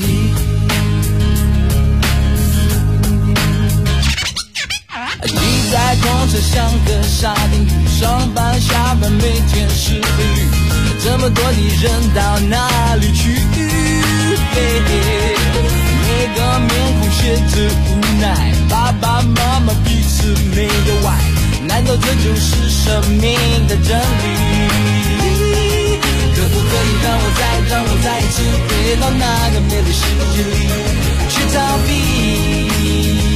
挤在公车像个沙丁鱼，上班下班每天是规律，这么多的人到哪里去？每个面孔写着无奈，爸爸妈妈彼此没有爱，难道这就是生命的真理？可不可以让我再一次回到那个美丽世界里，去逃避？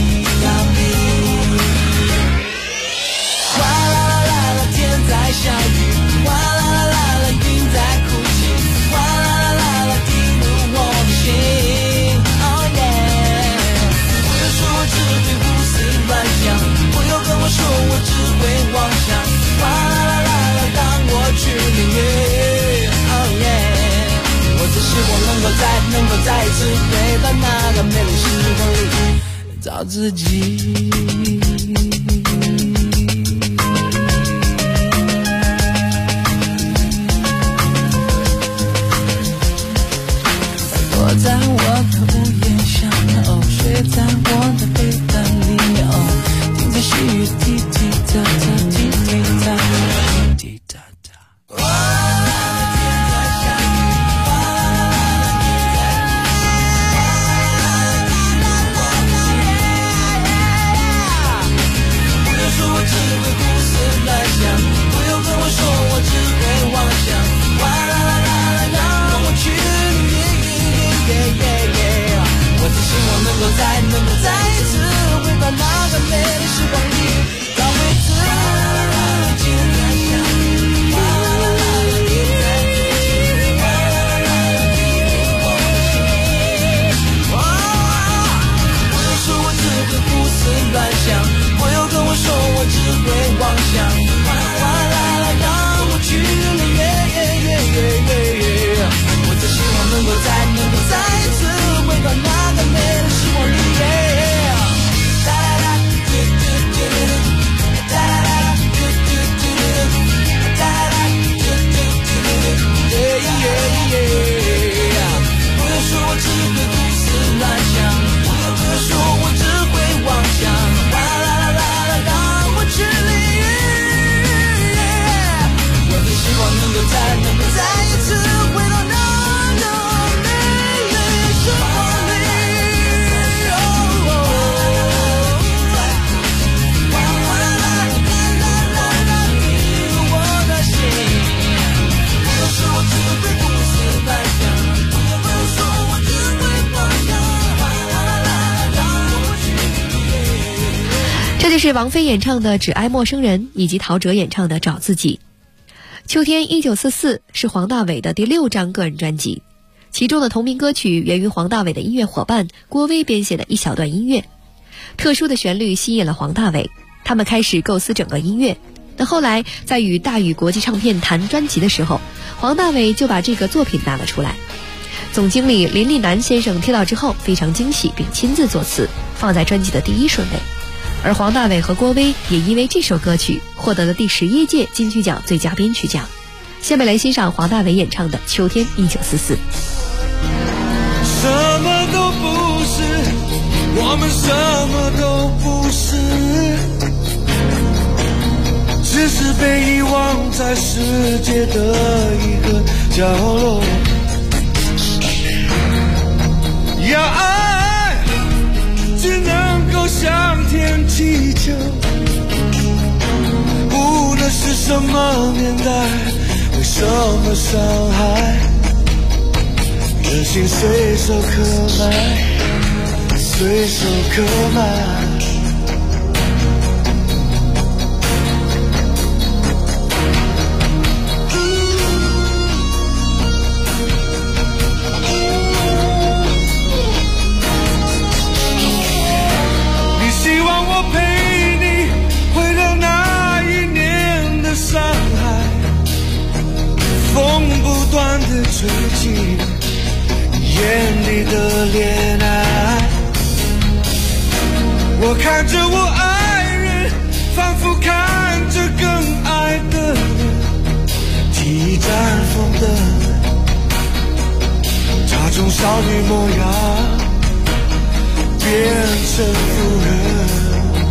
哗啦啦啦啦，天在下雨，哗啦啦啦啦，云在哭泣，哗啦啦啦啦，滴入我的心。不要说我只会胡思乱想，不要跟我说我只会妄想，哗啦啦啦啦，让我去领略。我只希望能够再一次回到那个美丽时光里，找自己。躲在我的屋檐下面，睡在我的被单里面，听着细雨滴滴答答，滴滴答答，滴答答。不要说我只会胡思乱想，不要跟我说我只会妄想，哗啦啦啦啦，让我去领略。我只希望能够再一次回到那个美丽时光里，找回自己。哗啦啦啦啦，你在哭泣，哗啦啦啦啦，滴入我的心。不要说我只会胡思乱想，不要跟我说我只会妄想，哗啦啦，让我去领略。我只希望能够再一次回到那个美丽时光里。不要说我只会胡思乱想，不要跟我说我只会妄想，哗啦啦啦啦，让我去领略。我只希望能够再一次回到那个美丽时光里。 这就是王菲演唱的《只爱陌生人》，以及陶喆演唱的《找自己》。秋天1944是黄大炜的第6张个人专辑，其中的同名歌曲源于黄大炜的音乐伙伴郭威编写的一小段音乐。特殊的旋律吸引了黄大炜，他们开始构思整个音乐。那后来在与大宇国际唱片谈专辑的时候，黄大炜就把这个作品拿了出来。总经理林立南先生听到之后非常惊喜，并亲自作词，放在专辑的第1顺位。而黄大炜和郭威也因为这首歌曲获得了第11届金曲奖最佳编曲奖。 下面来欣赏黄大炜演唱的《秋天1944》。 什么都不是，我们什么都不是，只是被遗忘在世界的一个角落。要爱只能够向天祈求，无论是什么年代，为什么伤害，人心随手可买，随手可买。你希望我陪你回到那一年的上海，风不断地吹起眼里的恋爱，我看着我爱人，仿佛看着更爱的人，记忆绽放的那种少女模样，变成妇人。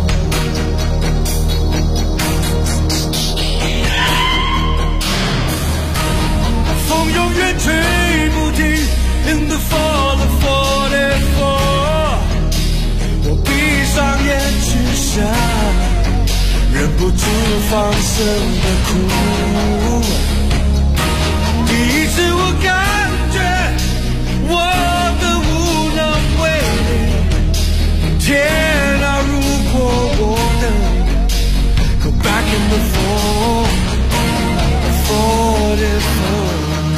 风永远吹不停 In the fall of 44， 我闭上眼去想，忍不住放声的哭。第一次我感觉我的无能为力，天啊，如果我能 Go back in the fall 44。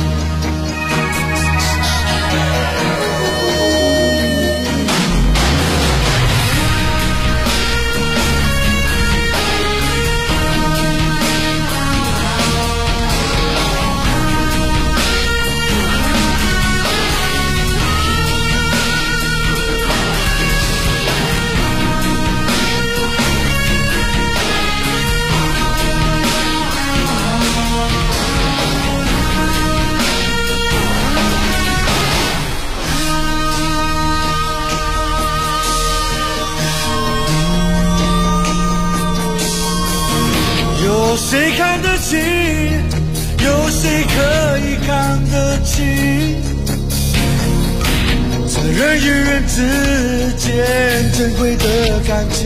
有谁看得清？有谁可以看得清？在人与人之间珍贵的感情，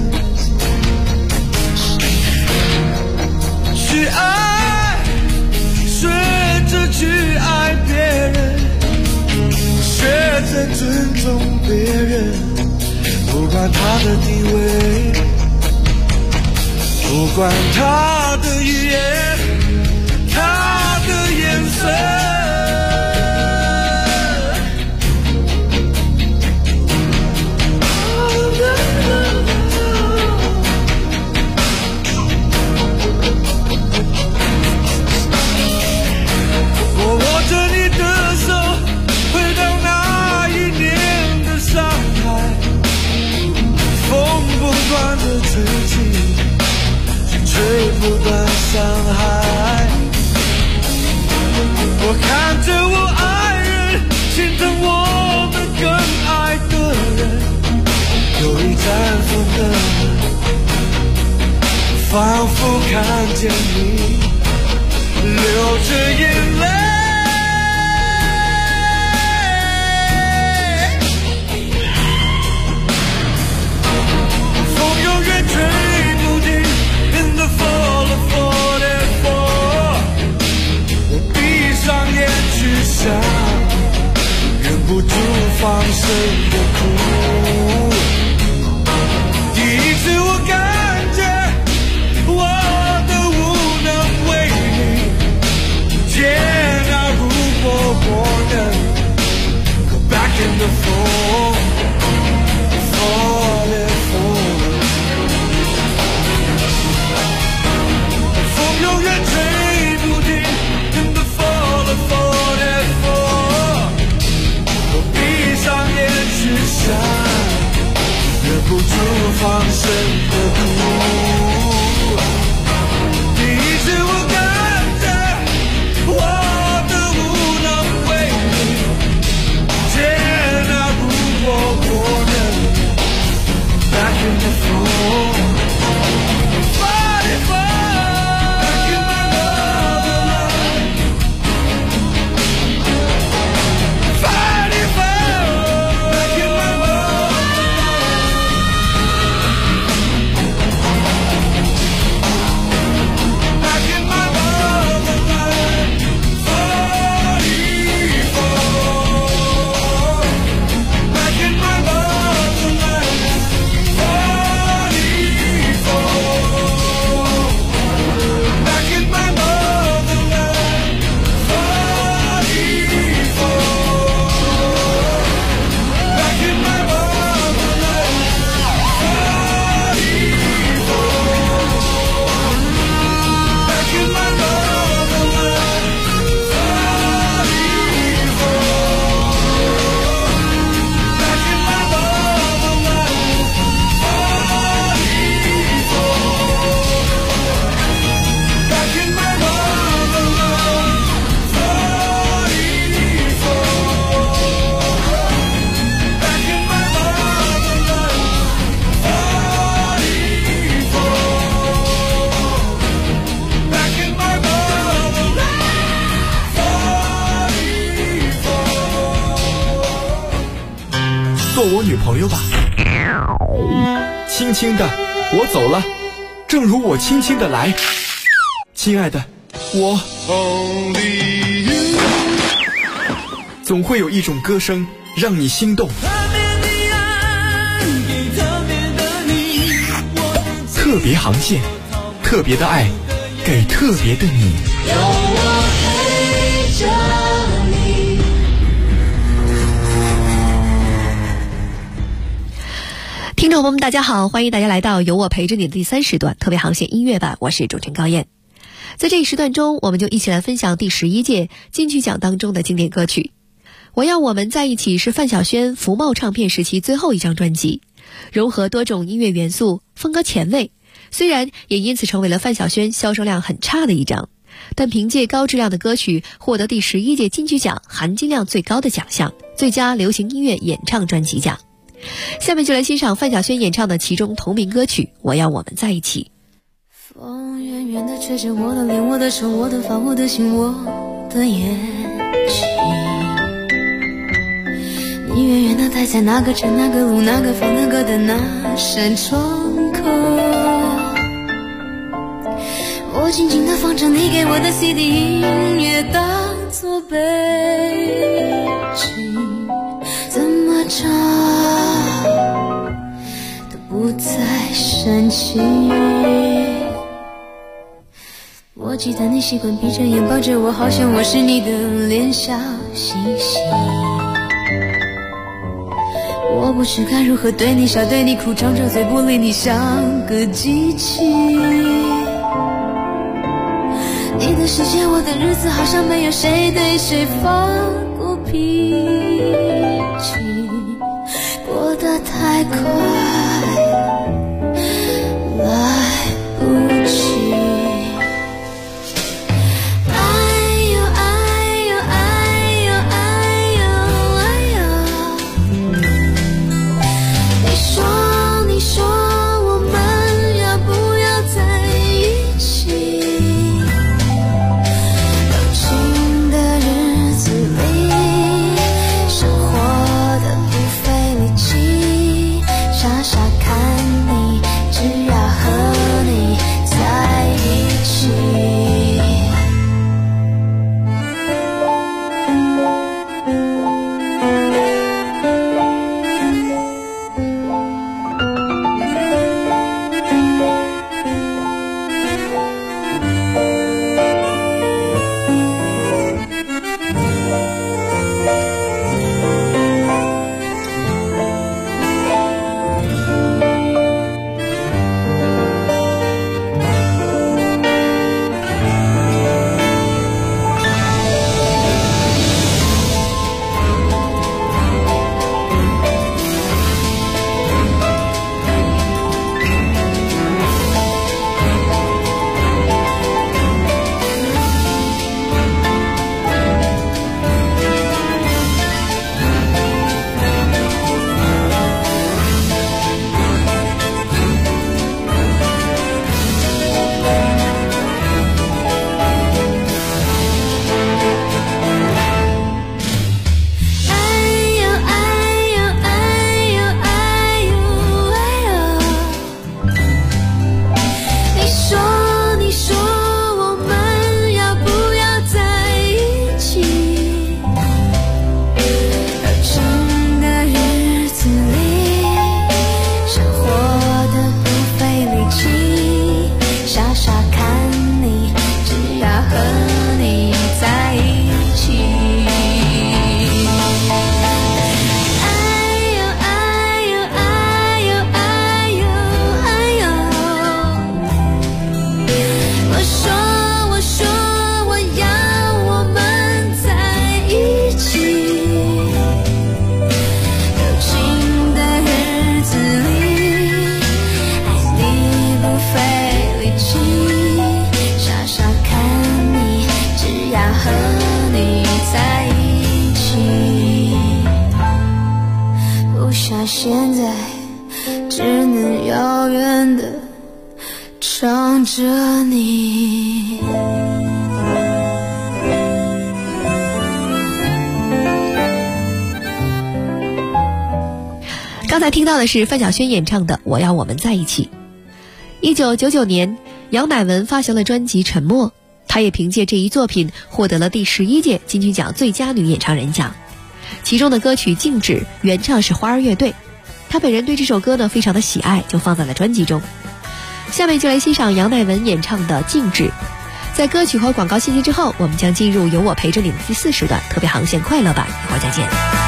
去爱，学着去爱别人，学着尊重别人，不管他的地位，不管他的语言，他的颜色。我握着你的手，回到那一年的上海，风不断地吹起，吹不断伤害。我看着我爱人，心疼我们更爱的人，有一绽放的，仿佛看见你流着眼泪。风永远吹不停 In the fall of 44， 我闭上眼去想，忍不住放声的哭。第一次我感觉我的无能为力，天做我女朋友吧。轻轻的，我走了，正如我轻轻的来。亲爱的，我总会有一种歌声让你心动。特别航线，特别的爱，给特别的你。 有我陪着你。 听众朋友们大家好，欢迎大家来到有我陪着你的第3时段特别航线音乐版，我是主持人高燕。在这一时段中，我们就一起来分享第11届金曲奖当中的经典歌曲。我要我们在一起是范晓萱福茂唱片时期最后一张专辑，融合多种音乐元素，风格前卫，虽然也因此成为了范晓萱销售量很差的一张，但凭借高质量的歌曲获得第11届金曲奖含金量最高的奖项最佳流行音乐演唱专辑奖。下面就来欣赏范晓萱演唱的其中同名歌曲《我要我们在一起》。 风远远地吹着我的脸，我的手，我的发，我的心，我的眼睛。你远远地待在那个城，那个路，那个房，那个的那扇窗口。我静静地放着你给我的 CD 音乐当作背景，怎么唱都不再煽情。我记得你习惯闭着眼抱着我，好像我是你的脸小星星。我不知该如何对你笑对你哭，张着嘴不理你像个机器。你的世界我的日子好像没有谁对谁发过脾气，过得太快来不及。现在只能遥远的唱着你。 才听到的是范晓萱演唱的《我要我们在一起》。1999年，杨乃文发行了专辑《沉默》，她也凭借这一作品获得了第11届金曲奖最佳女演唱人奖。其中的歌曲《静止》原唱是花儿乐队，她本人对这首歌呢非常的喜爱，就放在了专辑中。下面就来欣赏杨乃文演唱的《静止》。在歌曲和广告信息之后，我们将进入有我陪着你的第4时段特别航线快乐版，一会儿再见。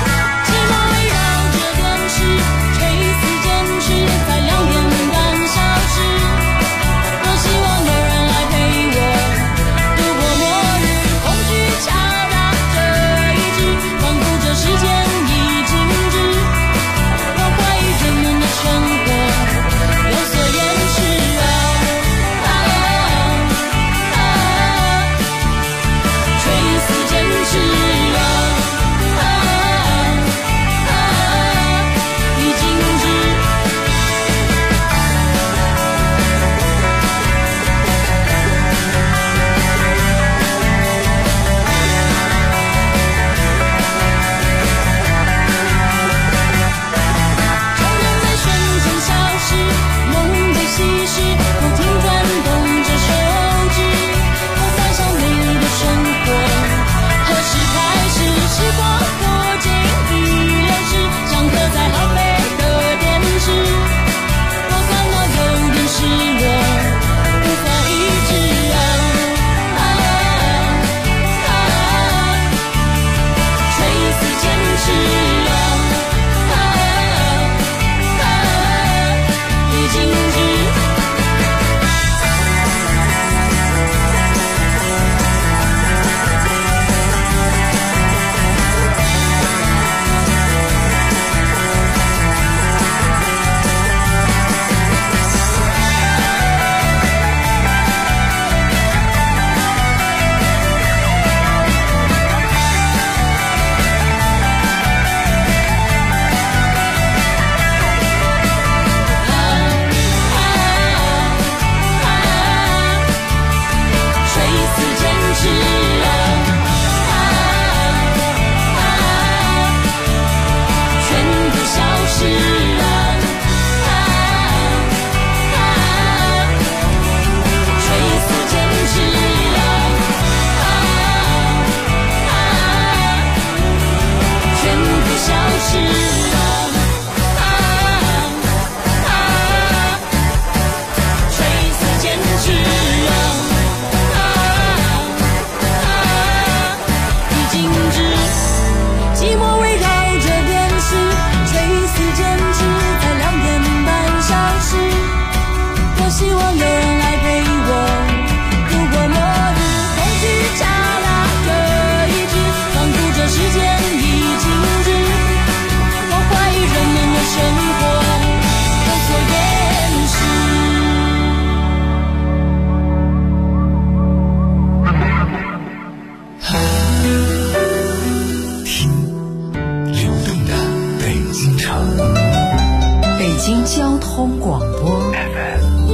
交通广播 FM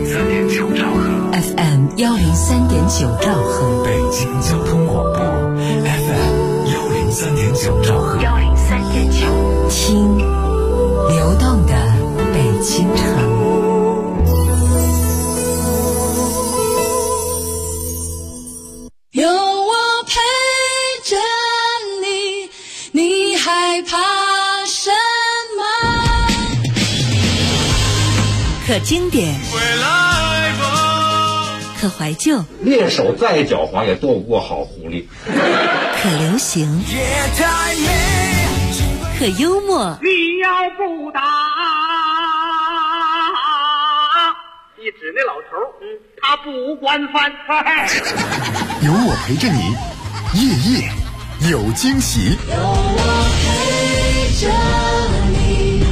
103.9兆赫 FM 103.9兆赫， 北京交通广播 FM 103.9兆赫 103.9，听流动的北京城。 有我陪着你，你害怕什么？ 可经典，可怀旧， 猎手再狡猾也斗不过好狐狸。 可流行，可幽默。 你要不打，你指那老头，他不惯犯。 有我陪着你，夜夜有惊喜。 有我陪着你。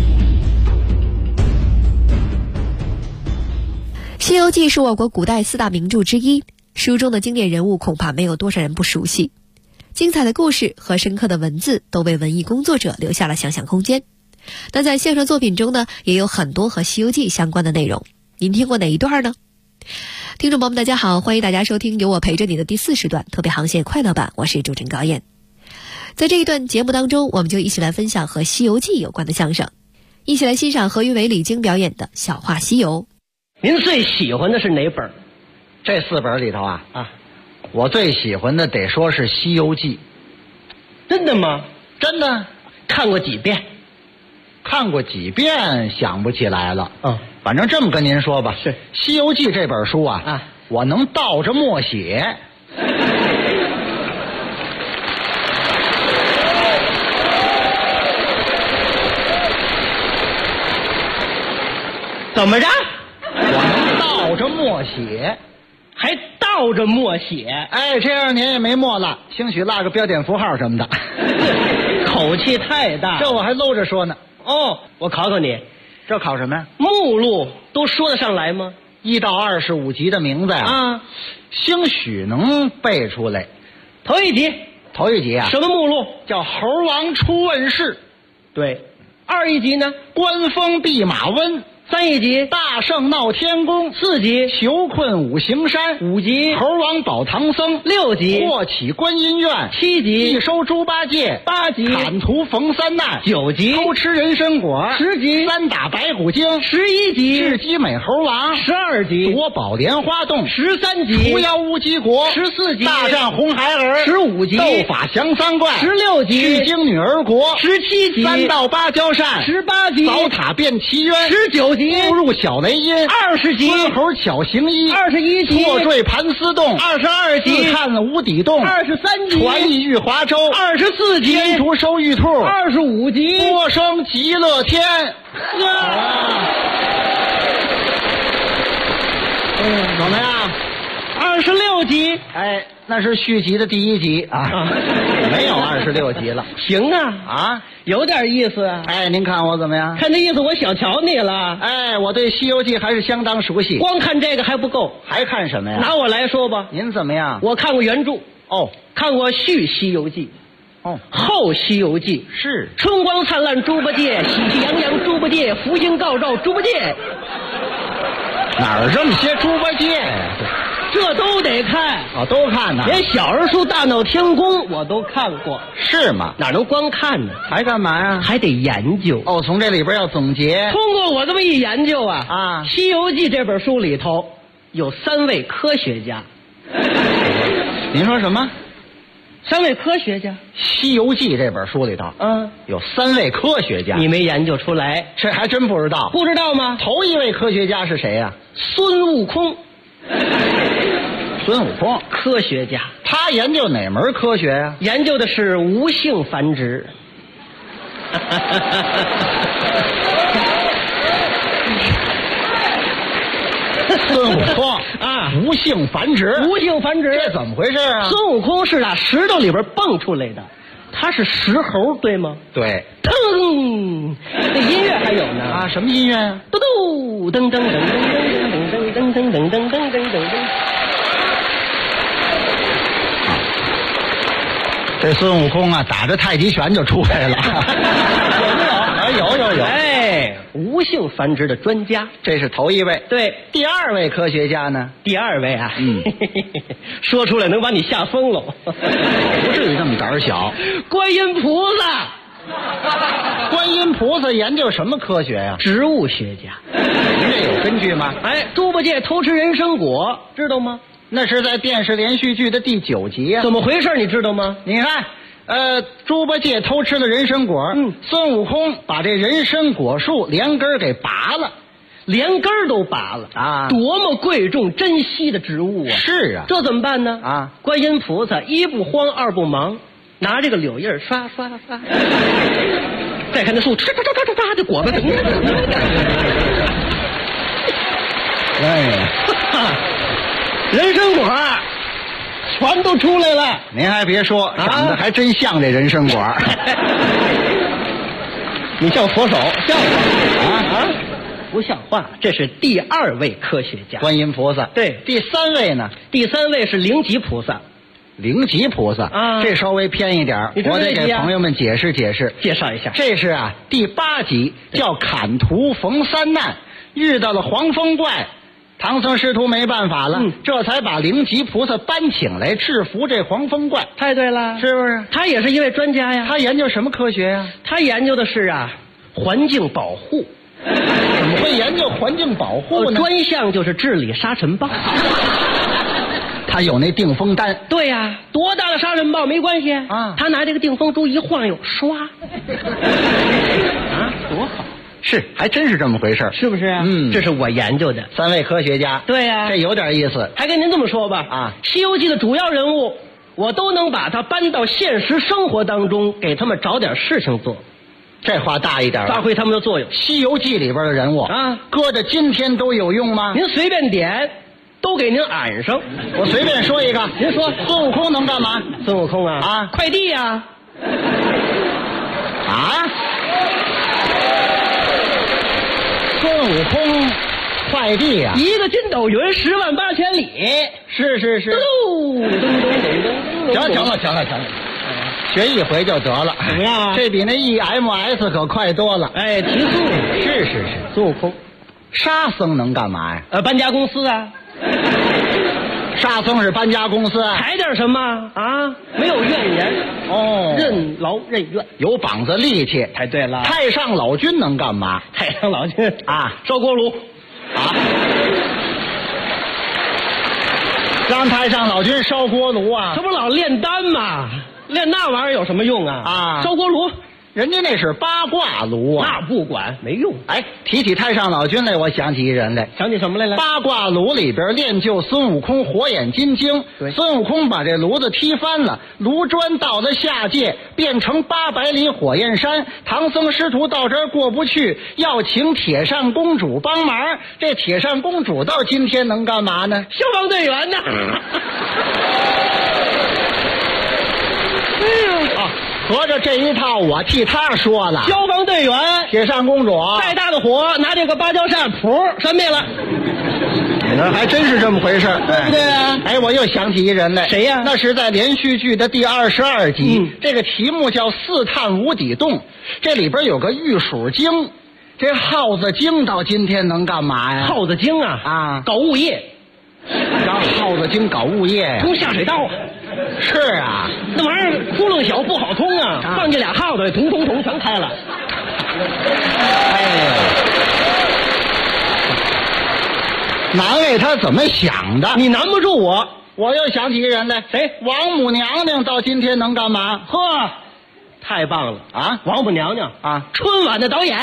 《西游记》是我国古代4大名著之一，书中的经典人物恐怕没有多少人不熟悉。精彩的故事和深刻的文字都为文艺工作者留下了想象空间。那在相声作品中呢，也有很多和《西游记》相关的内容。您听过哪一段呢？听众朋友们，大家好，欢迎大家收听由我陪着你的第4时段特别航线快乐版，我是主持人高燕。在这一段节目当中，我们就一起来分享和《西游记》有关的相声。 一起来欣赏何云伟、李菁表演的《小话西游》。 您最喜欢的是哪本？ 这4本里头啊，我最喜欢的得说是《西游记》。 真的吗？ 真的。 看过几遍？ 看过几遍想不起来了。反正这么跟您说吧，是《西游记》这本书啊，我能倒着默写。 怎么着？ 我能倒着默写， 还倒着默写？ 哎，这2年也没默了，兴许落个标点符号什么的。 口气太大， 这我还搂着说呢。 我考考你， 这考什么呀？ 目录都说得上来吗 ？1到25集的名字呀，兴许能背出来。 头一集啊， 什么目录？ 叫猴王出问世。 对。2集呢？ 官封弼马温。 3集大圣闹天宫。 4集囚困五行山。 5集猴王保唐僧。 6集霍启观音院。 7集一收猪八戒。 8集砍屠逢三难。 9集偷吃人参果。 10集 3打白骨精。 11集智击美猴王。 12集夺宝莲花洞。 13集除妖乌鸡国。 14集大战红孩儿。 15集斗法降三怪。 16集取经女儿国。 17集 3到芭蕉扇。 18集宝塔变奇冤。 19集误入小雷音。 20集孙猴巧行医。 21集错坠盘丝洞。 22集自看无底洞。 23集传艺玉华州。 24集天竺收玉兔。 25集多生极乐天。怎么样 ？26集， 哎，那是续集的第1集啊，没有26集了。 行啊，有点意思啊。 哎，您看我怎么样？ 看这意思，我小瞧你了。 哎，我对《西游记》还是相当熟悉。 光看这个还不够， 还看什么呀？ 拿我来说吧， 您怎么样？ 我看过原著，看过续《西游记》。后《西游记》 是春光灿烂猪八戒，喜气洋洋猪八戒，福星高照猪八戒。 哪儿这么些猪八戒呀？ 这都得看都看呢。 连小儿书大闹天宫我都看过。 是吗？ 哪能光看呢？ 还干嘛呀？ 还得研究。 从这里边要总结。 通过我这么一研究《西游记》这本书里头有3位科学家。 您说什么 ？3位科学家，《 西游记》这本书里头，有3位科学家。 你没研究出来？ 这还真不知道。 不知道吗？ 头1位科学家是谁呀？ 孙悟空。 孙悟空， 科学家。 他研究哪门科学呀？ 研究的是无性繁殖。 孙悟空无性繁殖。 无性繁殖， 这怎么回事啊？ 孙悟空是石头里边蹦出来的，他是石猴，对吗？ 对。 噔，这音乐还有呢。 什么音乐啊？ 嘟嘟，噔噔噔噔噔噔噔噔噔噔噔噔噔。 这孙悟空打着太极拳就出来了。有没有？有。 哎，无性繁殖的专家， 这是头1位。 对， 第2位科学家呢？ 第2位说出来能把你吓疯了。 不至于这么胆小。 观音菩萨。 观音菩萨研究什么科学呀？ 植物学家。 您这有根据吗？ 猪八戒偷吃人参果，知道吗？ 那是在电视连续剧的第9集啊。 怎么回事你知道吗？ 你看，猪八戒偷吃了人参果，孙悟空把这人参果树连根给拔了， 连根都拔了多么贵重珍惜的植物啊！ 是啊， 这怎么办呢？观音菩萨1不慌2不忙，拿这个柳叶刷刷刷，再看那树，唰唰唰唰唰，这果子，人参果全都出来了。 您还别说，长得还真像这人参果。 你像佛手，像话不像话。这是第2位科学家， 观音菩萨。 对， 第3位呢？ 第3位是灵吉菩萨。 灵吉菩萨这稍微偏一点，我得给朋友们解释解释， 介绍一下。 这是第8集，叫砍屠逢三难，遇到了黄风怪。唐僧师徒没办法了，这才把灵吉菩萨搬请来制服这黄风怪。 太对了， 是不是？ 他也是一位专家呀。 他研究什么科学呀？ 他研究的是环境保护。 怎么会研究环境保护呢？ 专项就是治理沙尘暴。 他有那定风丹。 对呀，多大的沙尘暴没关系啊，他拿这个定风珠一晃悠，刷。啊，多好！ 是，还真是这么回事， 是不是啊？这是我研究的。 3位科学家。 对呀， 这有点意思。 还跟您这么说吧啊，《西游记》的主要人物，我都能把它搬到现实生活当中，给他们找点事情做。 这话大一点， 发挥他们的作用。 《西游记》里边的人物啊，搁着今天都有用吗？ 您随便点，都给您安上。 我随便说一个， 您说孙悟空能干嘛？ 孙悟空啊，快递呀！ 孙悟空快递呀！ 一个筋斗云10万8千里。 是。行了。学一回就得了， 怎么样啊？ 这比那 EMS 可快多了。 哎，提速。 是。 孙悟空， 沙僧能干嘛呀？ 搬家公司啊。 沙僧是搬家公司， 还点什么啊？没有怨言哦， 任劳任怨， 有膀子力气。 太对了。 太上老君能干嘛？ 太上老君啊， 烧锅炉啊。让太上老君烧锅炉啊？ 这不老炼丹吗？练那玩意儿有什么用啊？烧锅炉， 人家那是八卦炉啊。 那不管没用。 哎，提起太上老君来，我想起一人来。 想起什么来了？ 八卦炉里边练就孙悟空火眼金睛。对，孙悟空把这炉子踢翻了，炉砖到了下界，变成800里火焰山。唐僧师徒到这儿过不去，要请铁扇公主帮忙。这铁扇公主到今天能干嘛呢？ 消防队员呢？ 合着这一套我替他说了。 消防队员， 铁扇公主， 再大的火拿这个芭蕉扇噗扇灭了。 那还真是这么回事， 对不对啊？ 哎，我又想起一人来。 谁呀？ 那是在连续剧的第22集，这个题目叫四探无底洞，这里边有个玉鼠精。这耗子精到今天能干嘛呀？ 耗子精啊，搞物业。 让耗子精搞物业呀？ 通下水道啊。 是啊， 那玩意儿窟窿小不好通啊，放进俩耗子，通全开了。 哎，难为他怎么想的？ 你难不住我。 我又想起一人来， 谁？ 王母娘娘到今天能干嘛？ 呵，太棒了啊！王母娘娘啊， 春晚的导演。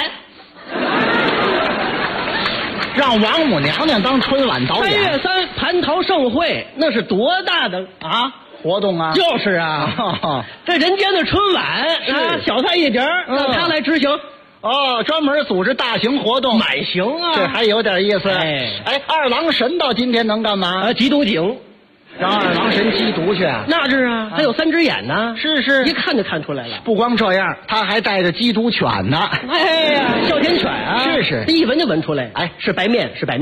让王母娘娘当春晚导演。 3月3蟠桃盛会，那是多大的活动啊！ 就是啊，这人间的春晚啊，小菜一碟让他来执行。 专门组织大型活动， 满行啊， 这还有点意思。哎，二郎神到今天能干嘛？ 缉毒警。 让二郎神缉毒去啊？ 那是啊，他有3只眼呢。 是， 一看就看出来了。 不光这样，他还带着缉毒犬呢。 哎呀，哮天犬啊！ 是， 他一闻就闻出来。哎，是白面。 是。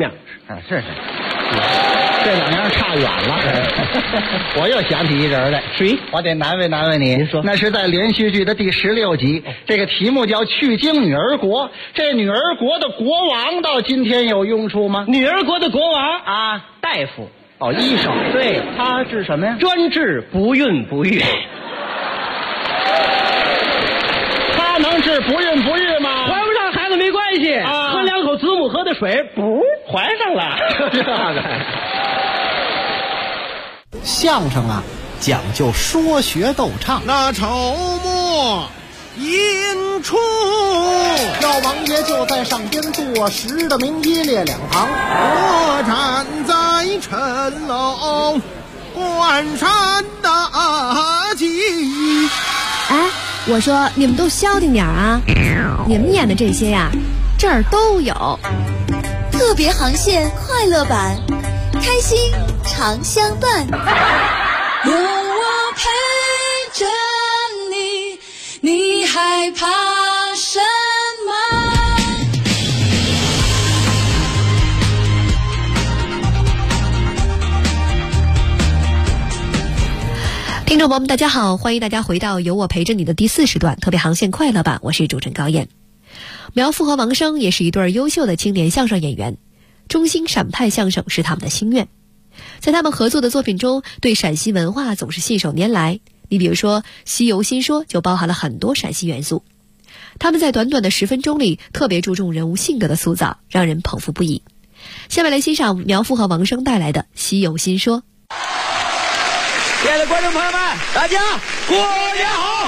这2样差远了。我又想起一人来， 谁？ 我得难为你。 您说， 那是在连续剧的第16集，这个题目叫去经女儿国。这女儿国的国王到今天有用处吗？ 女儿国的国王啊，大夫。 医生。 对， 他治什么呀？ 专治不孕不育。 他能治不孕不育吗？ 怀不上孩子没关系，喝2口子母河的水，不怀上了。 这个相声啊，讲究说学逗唱。 那筹末引出， 赵王爷就在上边坐实的名一列两旁， 我站在谶楼观山大吉。 哎，我说你们都消停点啊！你们演的这些呀，这儿都有。 特别航线快乐版，开心常相伴。 有我陪着你，你害怕什么？ 听众朋友们大家好，欢迎大家回到有我陪着你的第40段特别航线快乐版，我是主持人高燕。苗阜和王声也是一对优秀的青年相声演员，中兴陕派相声是他们的心愿。在他们合作的作品中，对陕西文化总是信手拈来。你比如说《西游新说》就包含了很多陕西元素。 他们在短短的10分钟里特别注重人物性格的塑造，让人捧腹不已。下面来欣赏苗阜和王声带来的《稀有新说》。 亲爱的观众朋友们，大家过年好！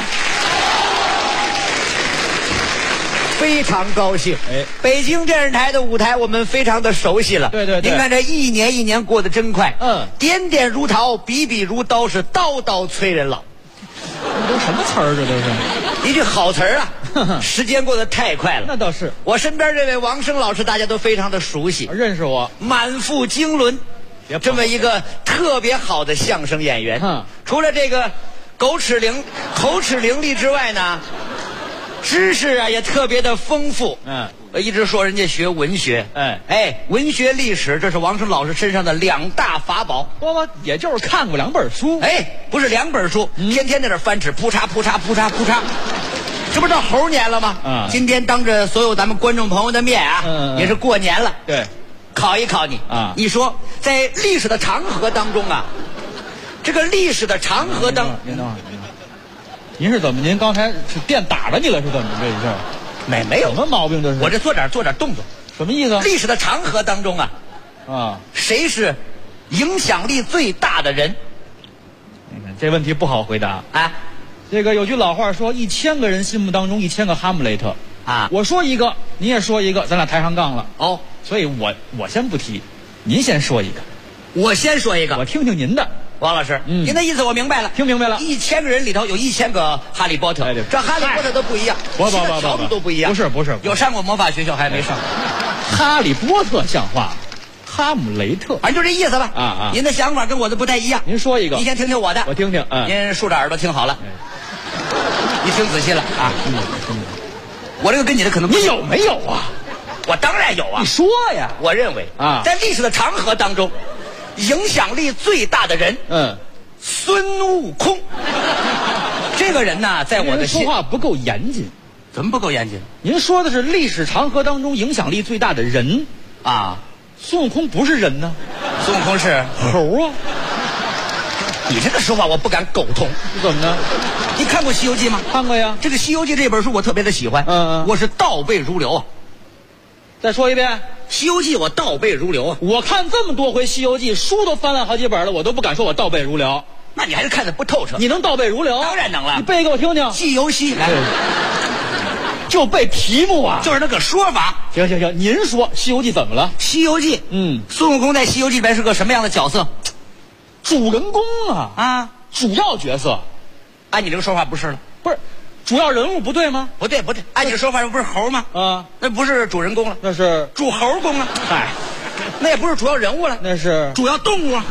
非常高兴，北京电视台的舞台我们非常的熟悉了。对对对，您看这一年一年过得真快，点点如桃，笔笔如刀，是刀刀催人老。 这都什么词儿？这都是一句好词儿啊！时间过得太快了。 那倒是。 我身边这位王声老师，大家都非常的熟悉， 认识我， 满腹经纶，这么一个特别好的相声演员。除了这个口齿伶俐之外呢，知识啊也特别的丰富。一直说人家学文学，文学历史，这是王声老师身上的2大法宝。 我也就是看过2本书， 不是2本书，天天在那翻纸，扑嚓扑嚓扑嚓扑嚓。这不是到猴年了吗？今天当着所有咱们观众朋友的面啊，也是过年了。 对， 考一考你啊，你说在历史的长河当中啊，这个历史的长河当， 您等会儿，您是怎么？您刚才是电打着你了是怎么这一下？ 没有什么毛病这是？ 我这做点动作， 什么意思？ 历史的长河当中啊，谁是影响力最大的人？ 你看这问题不好回答啊。 这个有句老话说，1000个人心目当中1000个哈姆雷特啊。 我说一个，你也说一个，咱俩抬上杠了。 哦， 所以我先不提，您先说一个， 我先说一个， 我听听您的。 王老师，您的意思我明白了， 听明白了。 1000个人里头有1000个哈利波特，这哈利波特都不一样，条路都不一样。 不是， 有上过魔法学校还没上。 哈利波特像话，哈姆雷特， 反正就这意思吧。啊，您的想法跟我的不太一样。 您说一个， 您先听听我的， 我听听。 您竖着耳朵听好了，你听仔细了啊。我这个跟你的可能你有没有啊？ 我当然有啊。 你说呀。 我认为啊，在历史的长河当中，影响力最大的人，孙悟空。这个人呢，在我的说话不够严谨。 怎么不够严谨？ 您说的是历史长河当中影响力最大的人啊。 孙悟空不是人呢， 孙悟空是猴啊。 你这个说话我不敢苟同。 怎么呢？ 你看过《西游记》吗？ 看过呀。 这个《西游记》这本书我特别的喜欢，我是倒背如流啊。 再说一遍，《 西游记》我倒背如流啊。 我看这么多回《西游记》，书都翻了好几本了，我都不敢说我倒背如流。 那你还是看得不透彻。 你能倒背如流？ 当然能了。 你背给我听听。 记游戏来， 就背题目啊， 就是那个说法。 行，您说《西游记》怎么了？ 《西游记》孙悟空在《西游记》里边是个什么样的角色？ 主人公啊，主要角色。 按你这个说法不是了， 不是主要人物不对吗？ 不对，按你的说法不是猴吗？ 啊， 那不是主人公了， 那是主猴公了。 嗨， 那也不是主要人物了， 那是主要动物啊。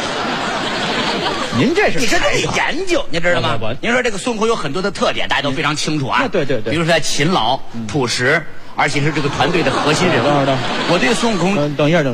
您这是你这得研究，你知道吗？您说这个孙悟空有很多的特点，大家都非常清楚啊。 对， 比如说他勤劳、朴实，而且是这个团队的核心人物。我对孙悟空， 等一下，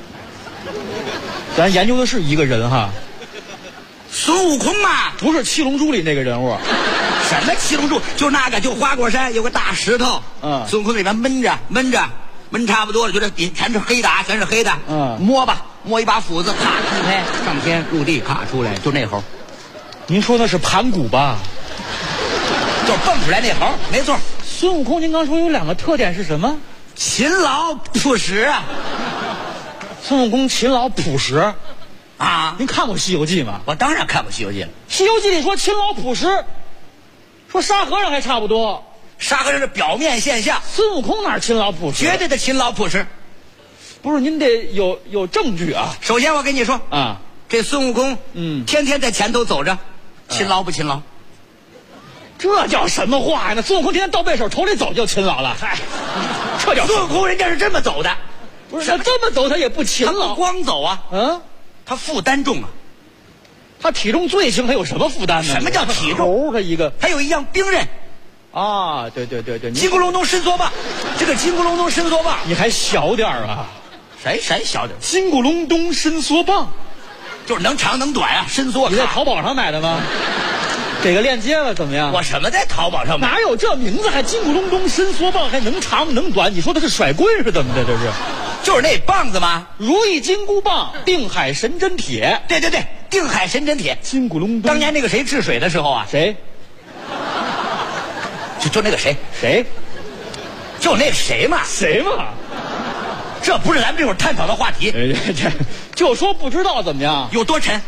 咱研究的是一个人哈。 孙悟空嘛， 不是七龙珠里那个人物。 什么七龙珠？就那个，就花果山有个大石头，孙悟空里面闷差不多了，就这底全是黑的啊，全是黑的。摸吧，摸一把斧子，咔出开，上天入地，咔出来，就那猴。 您说那是盘古吧？ 就蹦出来那猴，没错。 孙悟空，您刚说有2个特点是什么？ 勤劳朴实啊。 孙悟空勤劳朴实啊！ 您看过《西游记》吗？ 我当然看过《西游记》了。《 西游记》里说勤劳朴实，说沙和尚还差不多。 沙和尚是表面现象， 孙悟空哪勤劳朴实？ 绝对的勤劳朴实。 不是，您得有证据啊。 首先我跟你说啊， 这孙悟空天天在前头走着，勤劳不勤劳？ 这叫什么话呀？那孙悟空天天倒背手头里走就勤劳了。嗨，这叫孙悟空人家是这么走的。 不是他这么走，他也不勤劳。 他不光走啊，他负担重啊。 他体重最轻，他有什么负担呢？ 什么叫体重？ 他一个， 还有一样兵刃。 啊，对， 金箍龙洞伸缩棒，这个金箍龙洞伸缩棒， 你还小点啊？ 谁小点？ 金箍龙洞伸缩棒， 就是能长能短啊，伸缩。 你在淘宝上买的吗？给个链接了怎么样？ 我什么在淘宝上买？ 哪有这名字？还金箍龙洞伸缩棒，还能长能短？你说的是甩棍是怎么的？这是， 就是那棒子吗？ 如意金箍棒，定海神针铁。 对，定海神针铁。 金箍龙洞。 当年那个谁治水的时候啊？ 谁？ 就那个谁，就那谁嘛，这不是咱们这会儿探讨的话题。 就说不知道怎么样？ 有多沉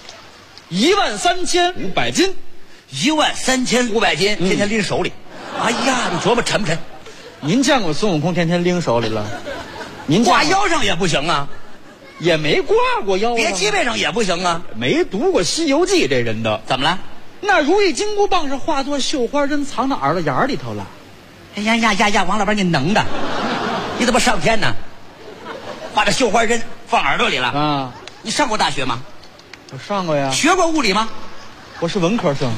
？13500斤 ，13500斤，天天拎手里。哎呀，你琢磨沉不沉？ 您见过孙悟空天天拎手里了？您挂腰上也不行啊， 也没挂过腰上， 别脊背上也不行啊。 没读过《西游记》，这人的怎么了？ 那如意金箍棒是化作绣花针，藏到耳朵眼里头了。 哎呀，王老板，你能的，你怎么上天呢？把这绣花针放耳朵里了啊？你上过大学吗？ 我上过呀。 学过物理吗？ 我是文科生。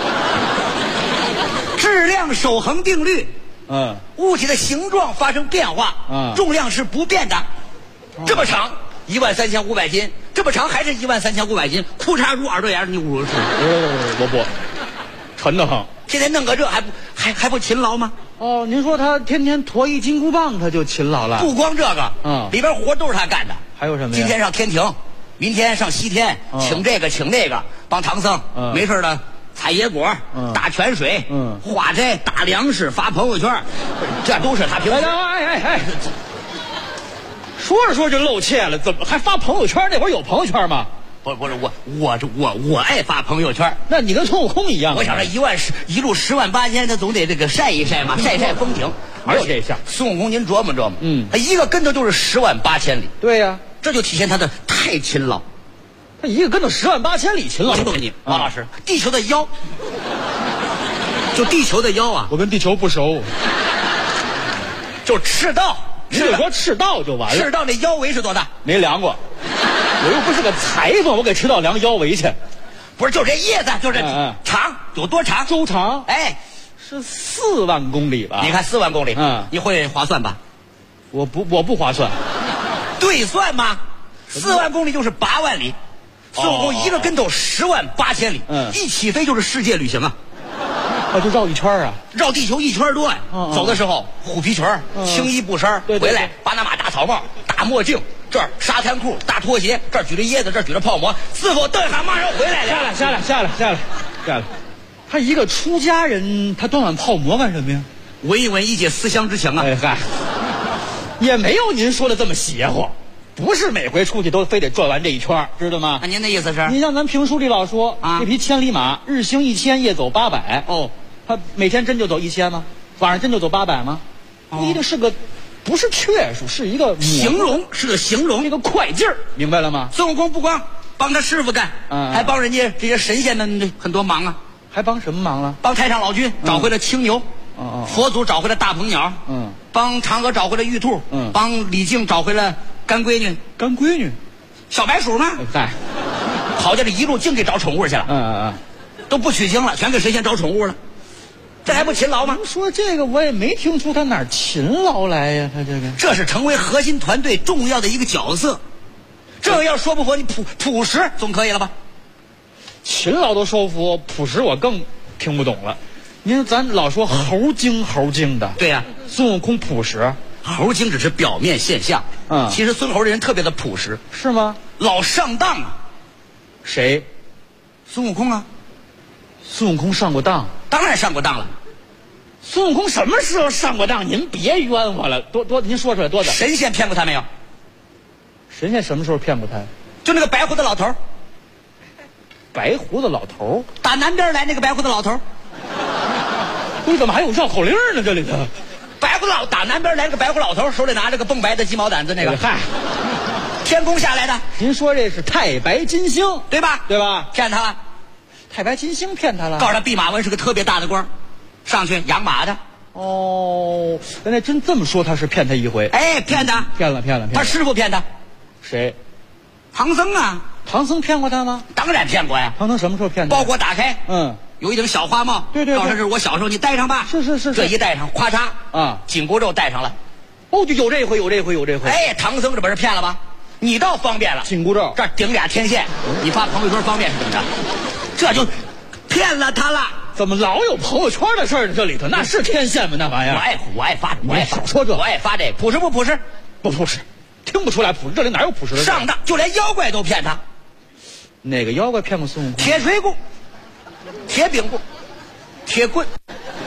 质量守恒定律。物体的形状发生变化，重量是不变的。这么长，13500斤，这么长还是13500斤，裤衩入耳朵眼，你侮辱是？ 我不，沉得很。 天天弄个这还不勤劳吗？ 哦，您说他天天驮一金箍棒，他就勤劳了？ 不光这个，里边活都是他干的。 还有什么呀？ 今天上天庭，明天上西天，请这个请那个，帮唐僧没事的。采野果，打泉水，化斋，打粮食，发朋友圈，这都是他平时。 哎，说着说着就露怯了，怎么还发朋友圈？那会儿有朋友圈吗？ 不是我爱发朋友圈。 那你跟孙悟空一样。 我想这一路10万8千，他总得这个晒一晒嘛，晒风景。 而且这项孙悟空，您琢磨琢磨，他一个跟头就是10万8千里。 对呀， 这就体现他的太勤劳。 他一个跟头10万8千里勤劳。 我问你，王老师，地球的腰，就地球的腰啊， 我跟地球不熟， 就赤道。 你就说赤道就完了。 赤道那腰围是多大？ 没量过，我又不是个裁缝，我给赤道量腰围去。 不是，就这意思，就这长有多长？ 周长， 哎， 是4万公里吧？ 你看4万公里，你会划算吧？ 我不划算， 对算吗？4万公里就是8万里。孙悟空一个跟头10万8千里，一起飞就是世界旅行啊！ 就绕一圈啊， 绕地球1圈多呀！走的时候虎皮裙、青衣布衫，回来巴拿马大草帽、大墨镜，这儿沙滩裤、大拖鞋，这儿举着椰子，这儿举着泡馍，师傅瞪喊骂人回来了。 下来。他一个出家人，他端碗泡馍干什么呀？ 闻一闻一解思乡之情啊！ 哎嗨，也没有您说的这么邪乎。不是每回出去都非得转完这一圈，知道吗？ 那您的意思是？ 你像咱评书里老说这匹千里马日行1000，夜走800。哦，他每天真就走1000吗？晚上真就走800吗？一定是个，不是确数，是一个形容，是个形容， 这个快劲儿，明白了吗？ 孙悟空不光帮他师傅干，还帮人家这些神仙们很多忙啊。 还帮什么忙了？ 帮太上老君找回了青牛，佛祖找回了大鹏鸟，帮嫦娥找回了玉兔，帮李靖找回了干闺女，小白鼠吗？ 嗨， 好家伙，一路净给找宠物去了。都不取经了，全给神仙找宠物了，这还不勤劳吗？ 说这个我也没听出他哪儿勤劳来呀，他这是成为核心团队重要的一个角色。这要说不服你朴实总可以了吧？ 勤劳都说服，朴实我更听不懂了。您咱老说猴精的， 对呀， 孙悟空朴实。 猴精只是表面现象，其实孙猴这人特别的朴实， 是吗？ 老上当啊！ 谁？ 孙悟空啊！ 孙悟空上过当？ 当然上过当了。 孙悟空什么时候上过当？您别冤枉了，您说出来多少？ 神仙骗过他没有？ 神仙什么时候骗过他？ 就那个白胡子老头。 白胡子老头打南边来那个白胡子老头， 你怎么还有绕口令呢？这里头。 白胡老打南边来个白胡老头，手里拿着个蹦白的鸡毛掸子，那个嗨， 天宫下来的。 您说这是太白金星对吧？骗他了， 太白金星骗他了。 告诉他弼马温是个特别大的官，上去养马的。 哦，原来真这么说，他是骗他一回。 哎，骗他， 骗了。 他师傅骗他。 谁？ 唐僧啊。 唐僧骗过他吗？ 当然骗过呀。 唐僧什么时候骗他？ 包裹打开，有一顶小花帽， 对， 告诉他是我小时候，你戴上吧。 是， 这一戴上，咵嚓啊，紧箍咒戴上了。 哦，就有这回。 哎，唐僧这不是骗了吗？你倒方便了， 紧箍咒这儿顶俩天线，你发朋友圈方便是怎么着？这就骗了他了。 怎么老有朋友圈的事儿呢？这里头那是天线吗？那玩意儿我爱发， 少说这， 我爱发这朴实不朴实？ 不朴实，听不出来朴实。这里哪有朴实的？ 上当，就连妖怪都骗他。 哪个妖怪骗过孙悟空？ 铁锤棍、铁饼棍、铁棍、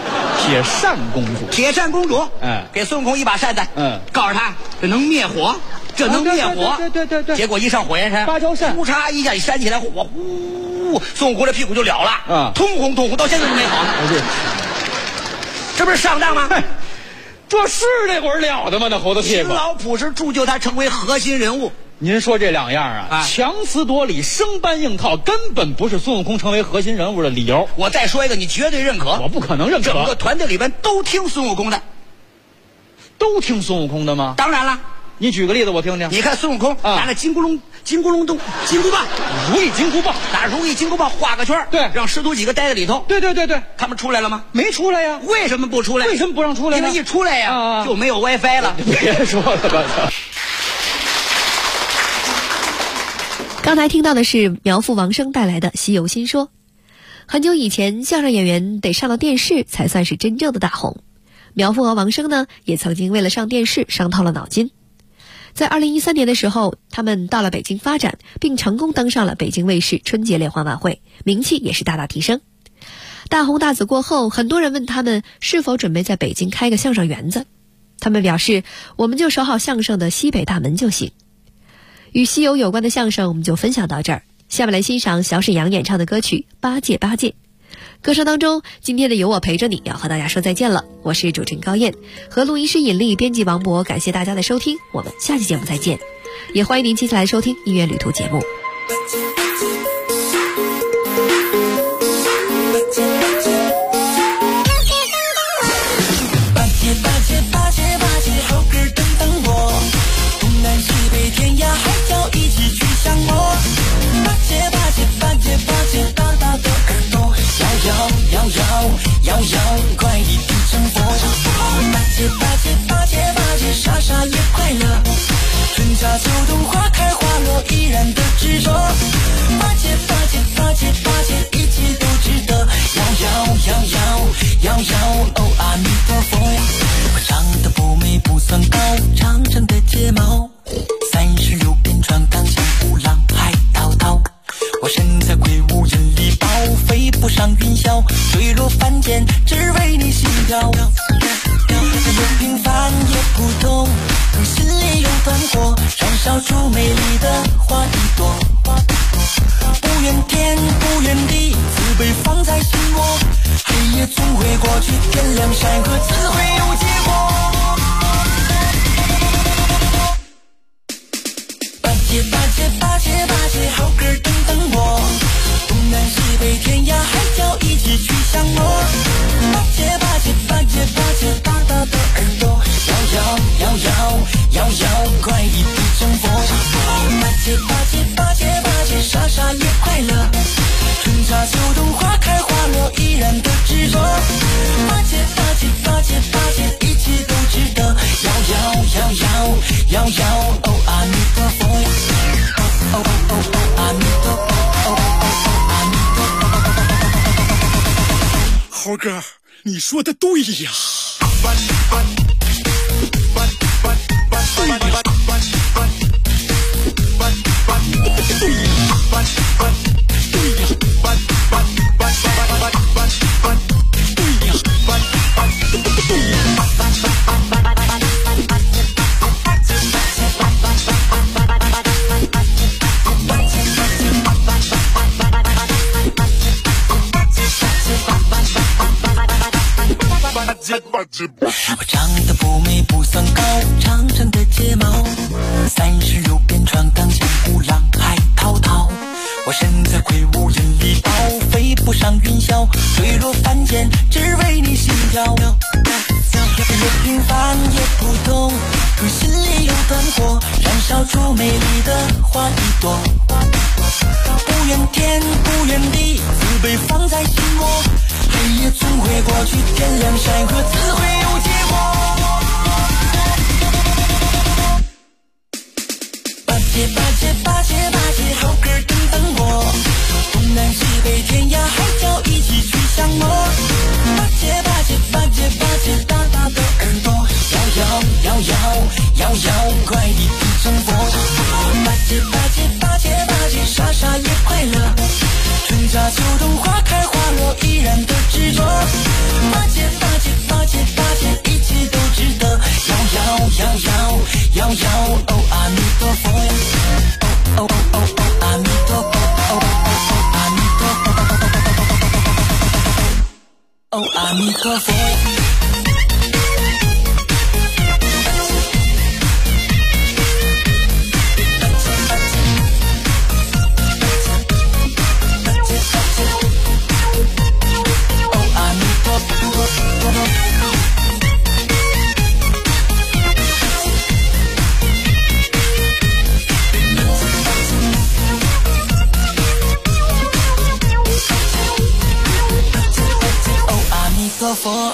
铁扇公主。 铁扇公主，给孙悟空一把扇子，告诉他这能灭火，这能灭火。 对。 结果一上火焰山， 芭蕉扇， 呼嚓一下一扇起来，火呼，孙悟空这屁股就了了，通红，到现在都没好呢。这不是上当吗？ 这是那会儿了的吗？那猴子屁股。 勤劳朴实铸就他成为核心人物。 您说这两样啊，强词夺理，生搬硬套，根本不是孙悟空成为核心人物的理由。 我再说一个，你绝对认可。 我不可能认可。 整个团队里边都听孙悟空的。 都听孙悟空的吗？ 当然了。 你举个例子我听听。 你看孙悟空拿着金箍棒， 如意金箍棒， 拿如意金箍棒画个圈， 对， 让师徒几个待在里头。 对， 他们出来了吗？ 没出来呀。 为什么不出来？ 为什么不让出来呢？ 因为一出来呀，就没有 WiFi 了。 别说了吧。 刚才听到的是苗阜王声带来的《西游新说》。很久以前，相声演员得上了电视才算是真正的大红。苗阜和王声呢，也曾经为了上电视伤透了脑筋。在2013年的时候，他们到了北京发展，并成功登上了北京卫视春节联欢晚会，名气也是大大提升。大红大紫过后，很多人问他们是否准备在北京开个相声园子。他们表示，我们就守好相声的西北大门就行。与西游有关的相声我们就分享到这儿，下面来欣赏小沈阳演唱的歌曲《八戒八戒》。歌声当中，今天的有我陪着你要和大家说再见了，我是主持人高燕，和录音师尹丽，编辑王博，感谢大家的收听，我们下期节目再见，也欢迎您接下来收听音乐旅途节目。 八戒八戒八戒八戒，猴哥等等我，东南西北天涯海角一起去相摸。八戒八戒八戒八戒，大大的耳朵摇摇，快一定成佛。八戒八戒八戒八戒，傻傻也快乐，春夏秋冬花开花落依然的执着。八戒八戒八戒八戒，一切都值得。摇，哦阿弥陀佛。我长得不美不算高，长长的睫毛，36变穿钢枪五郎海滔滔。我身材魁梧人力薄，飞不上云霄，坠落凡间只为你心跳。也平凡也普通，可心里有团火，燃烧出美丽的花一朵。不怨天不怨地，慈悲放在心窝，黑夜总会过去，天亮山河自会有结果。八戒八戒八戒八戒，猴哥等等我，东南西北天涯海角一起去相摸。八戒八戒八戒八戒，大大的耳朵摇，快一定成佛。八戒八戒八戒八戒，傻傻也快乐，春夏秋冬花开花落依然的执着。八戒八戒八戒八戒，一切都值得。摇，哦阿弥陀佛，哦阿弥陀佛，阿弥陀佛。 猴哥，你说的对呀。 我长得不美不算高，长长的睫毛，36变穿钢枪五郎海滔滔。我身材魁梧人力薄，飞不上云霄，坠落凡间只为你心跳。也平凡也普通，可心里有团火，燃烧出美丽的花一朵。不怨天不怨地，慈悲放在心窝，黑夜总会过去，天亮山河自会有结果。八戒八戒八戒八戒，猴哥等等我，东南西北天涯海角一起去相摸。八戒八戒八戒八戒，大大的耳朵摇，快一定成佛。八戒八戒八戒八戒，傻傻也快乐，春夏秋冬花开花落依然的执着。八戒八戒克风。克风。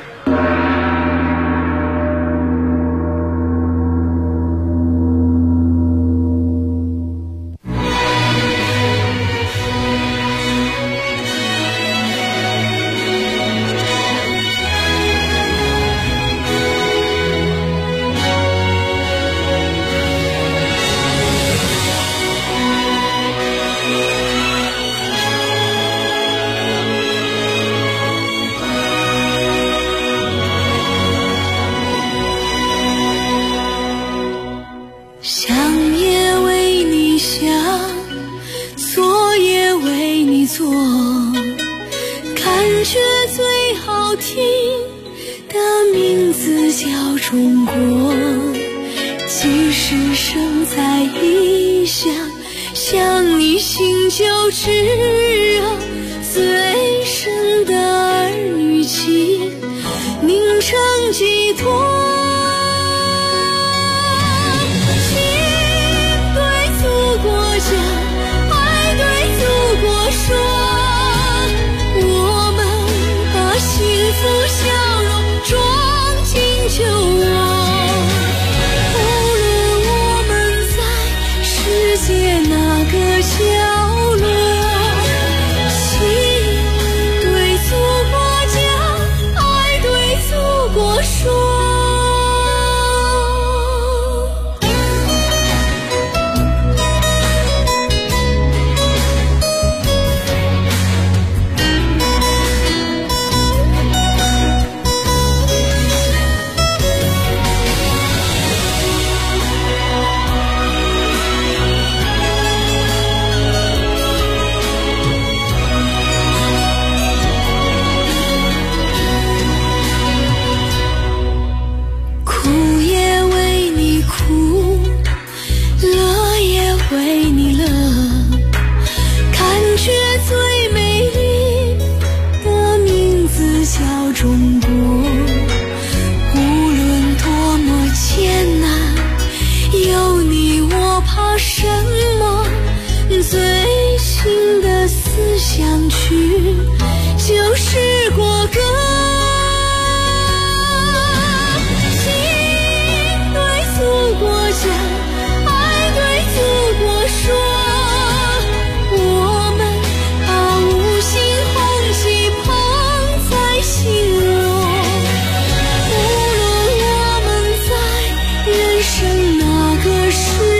中国，即使生在异乡，想你心就炙热，最深的儿女情凝成寄托。生那个时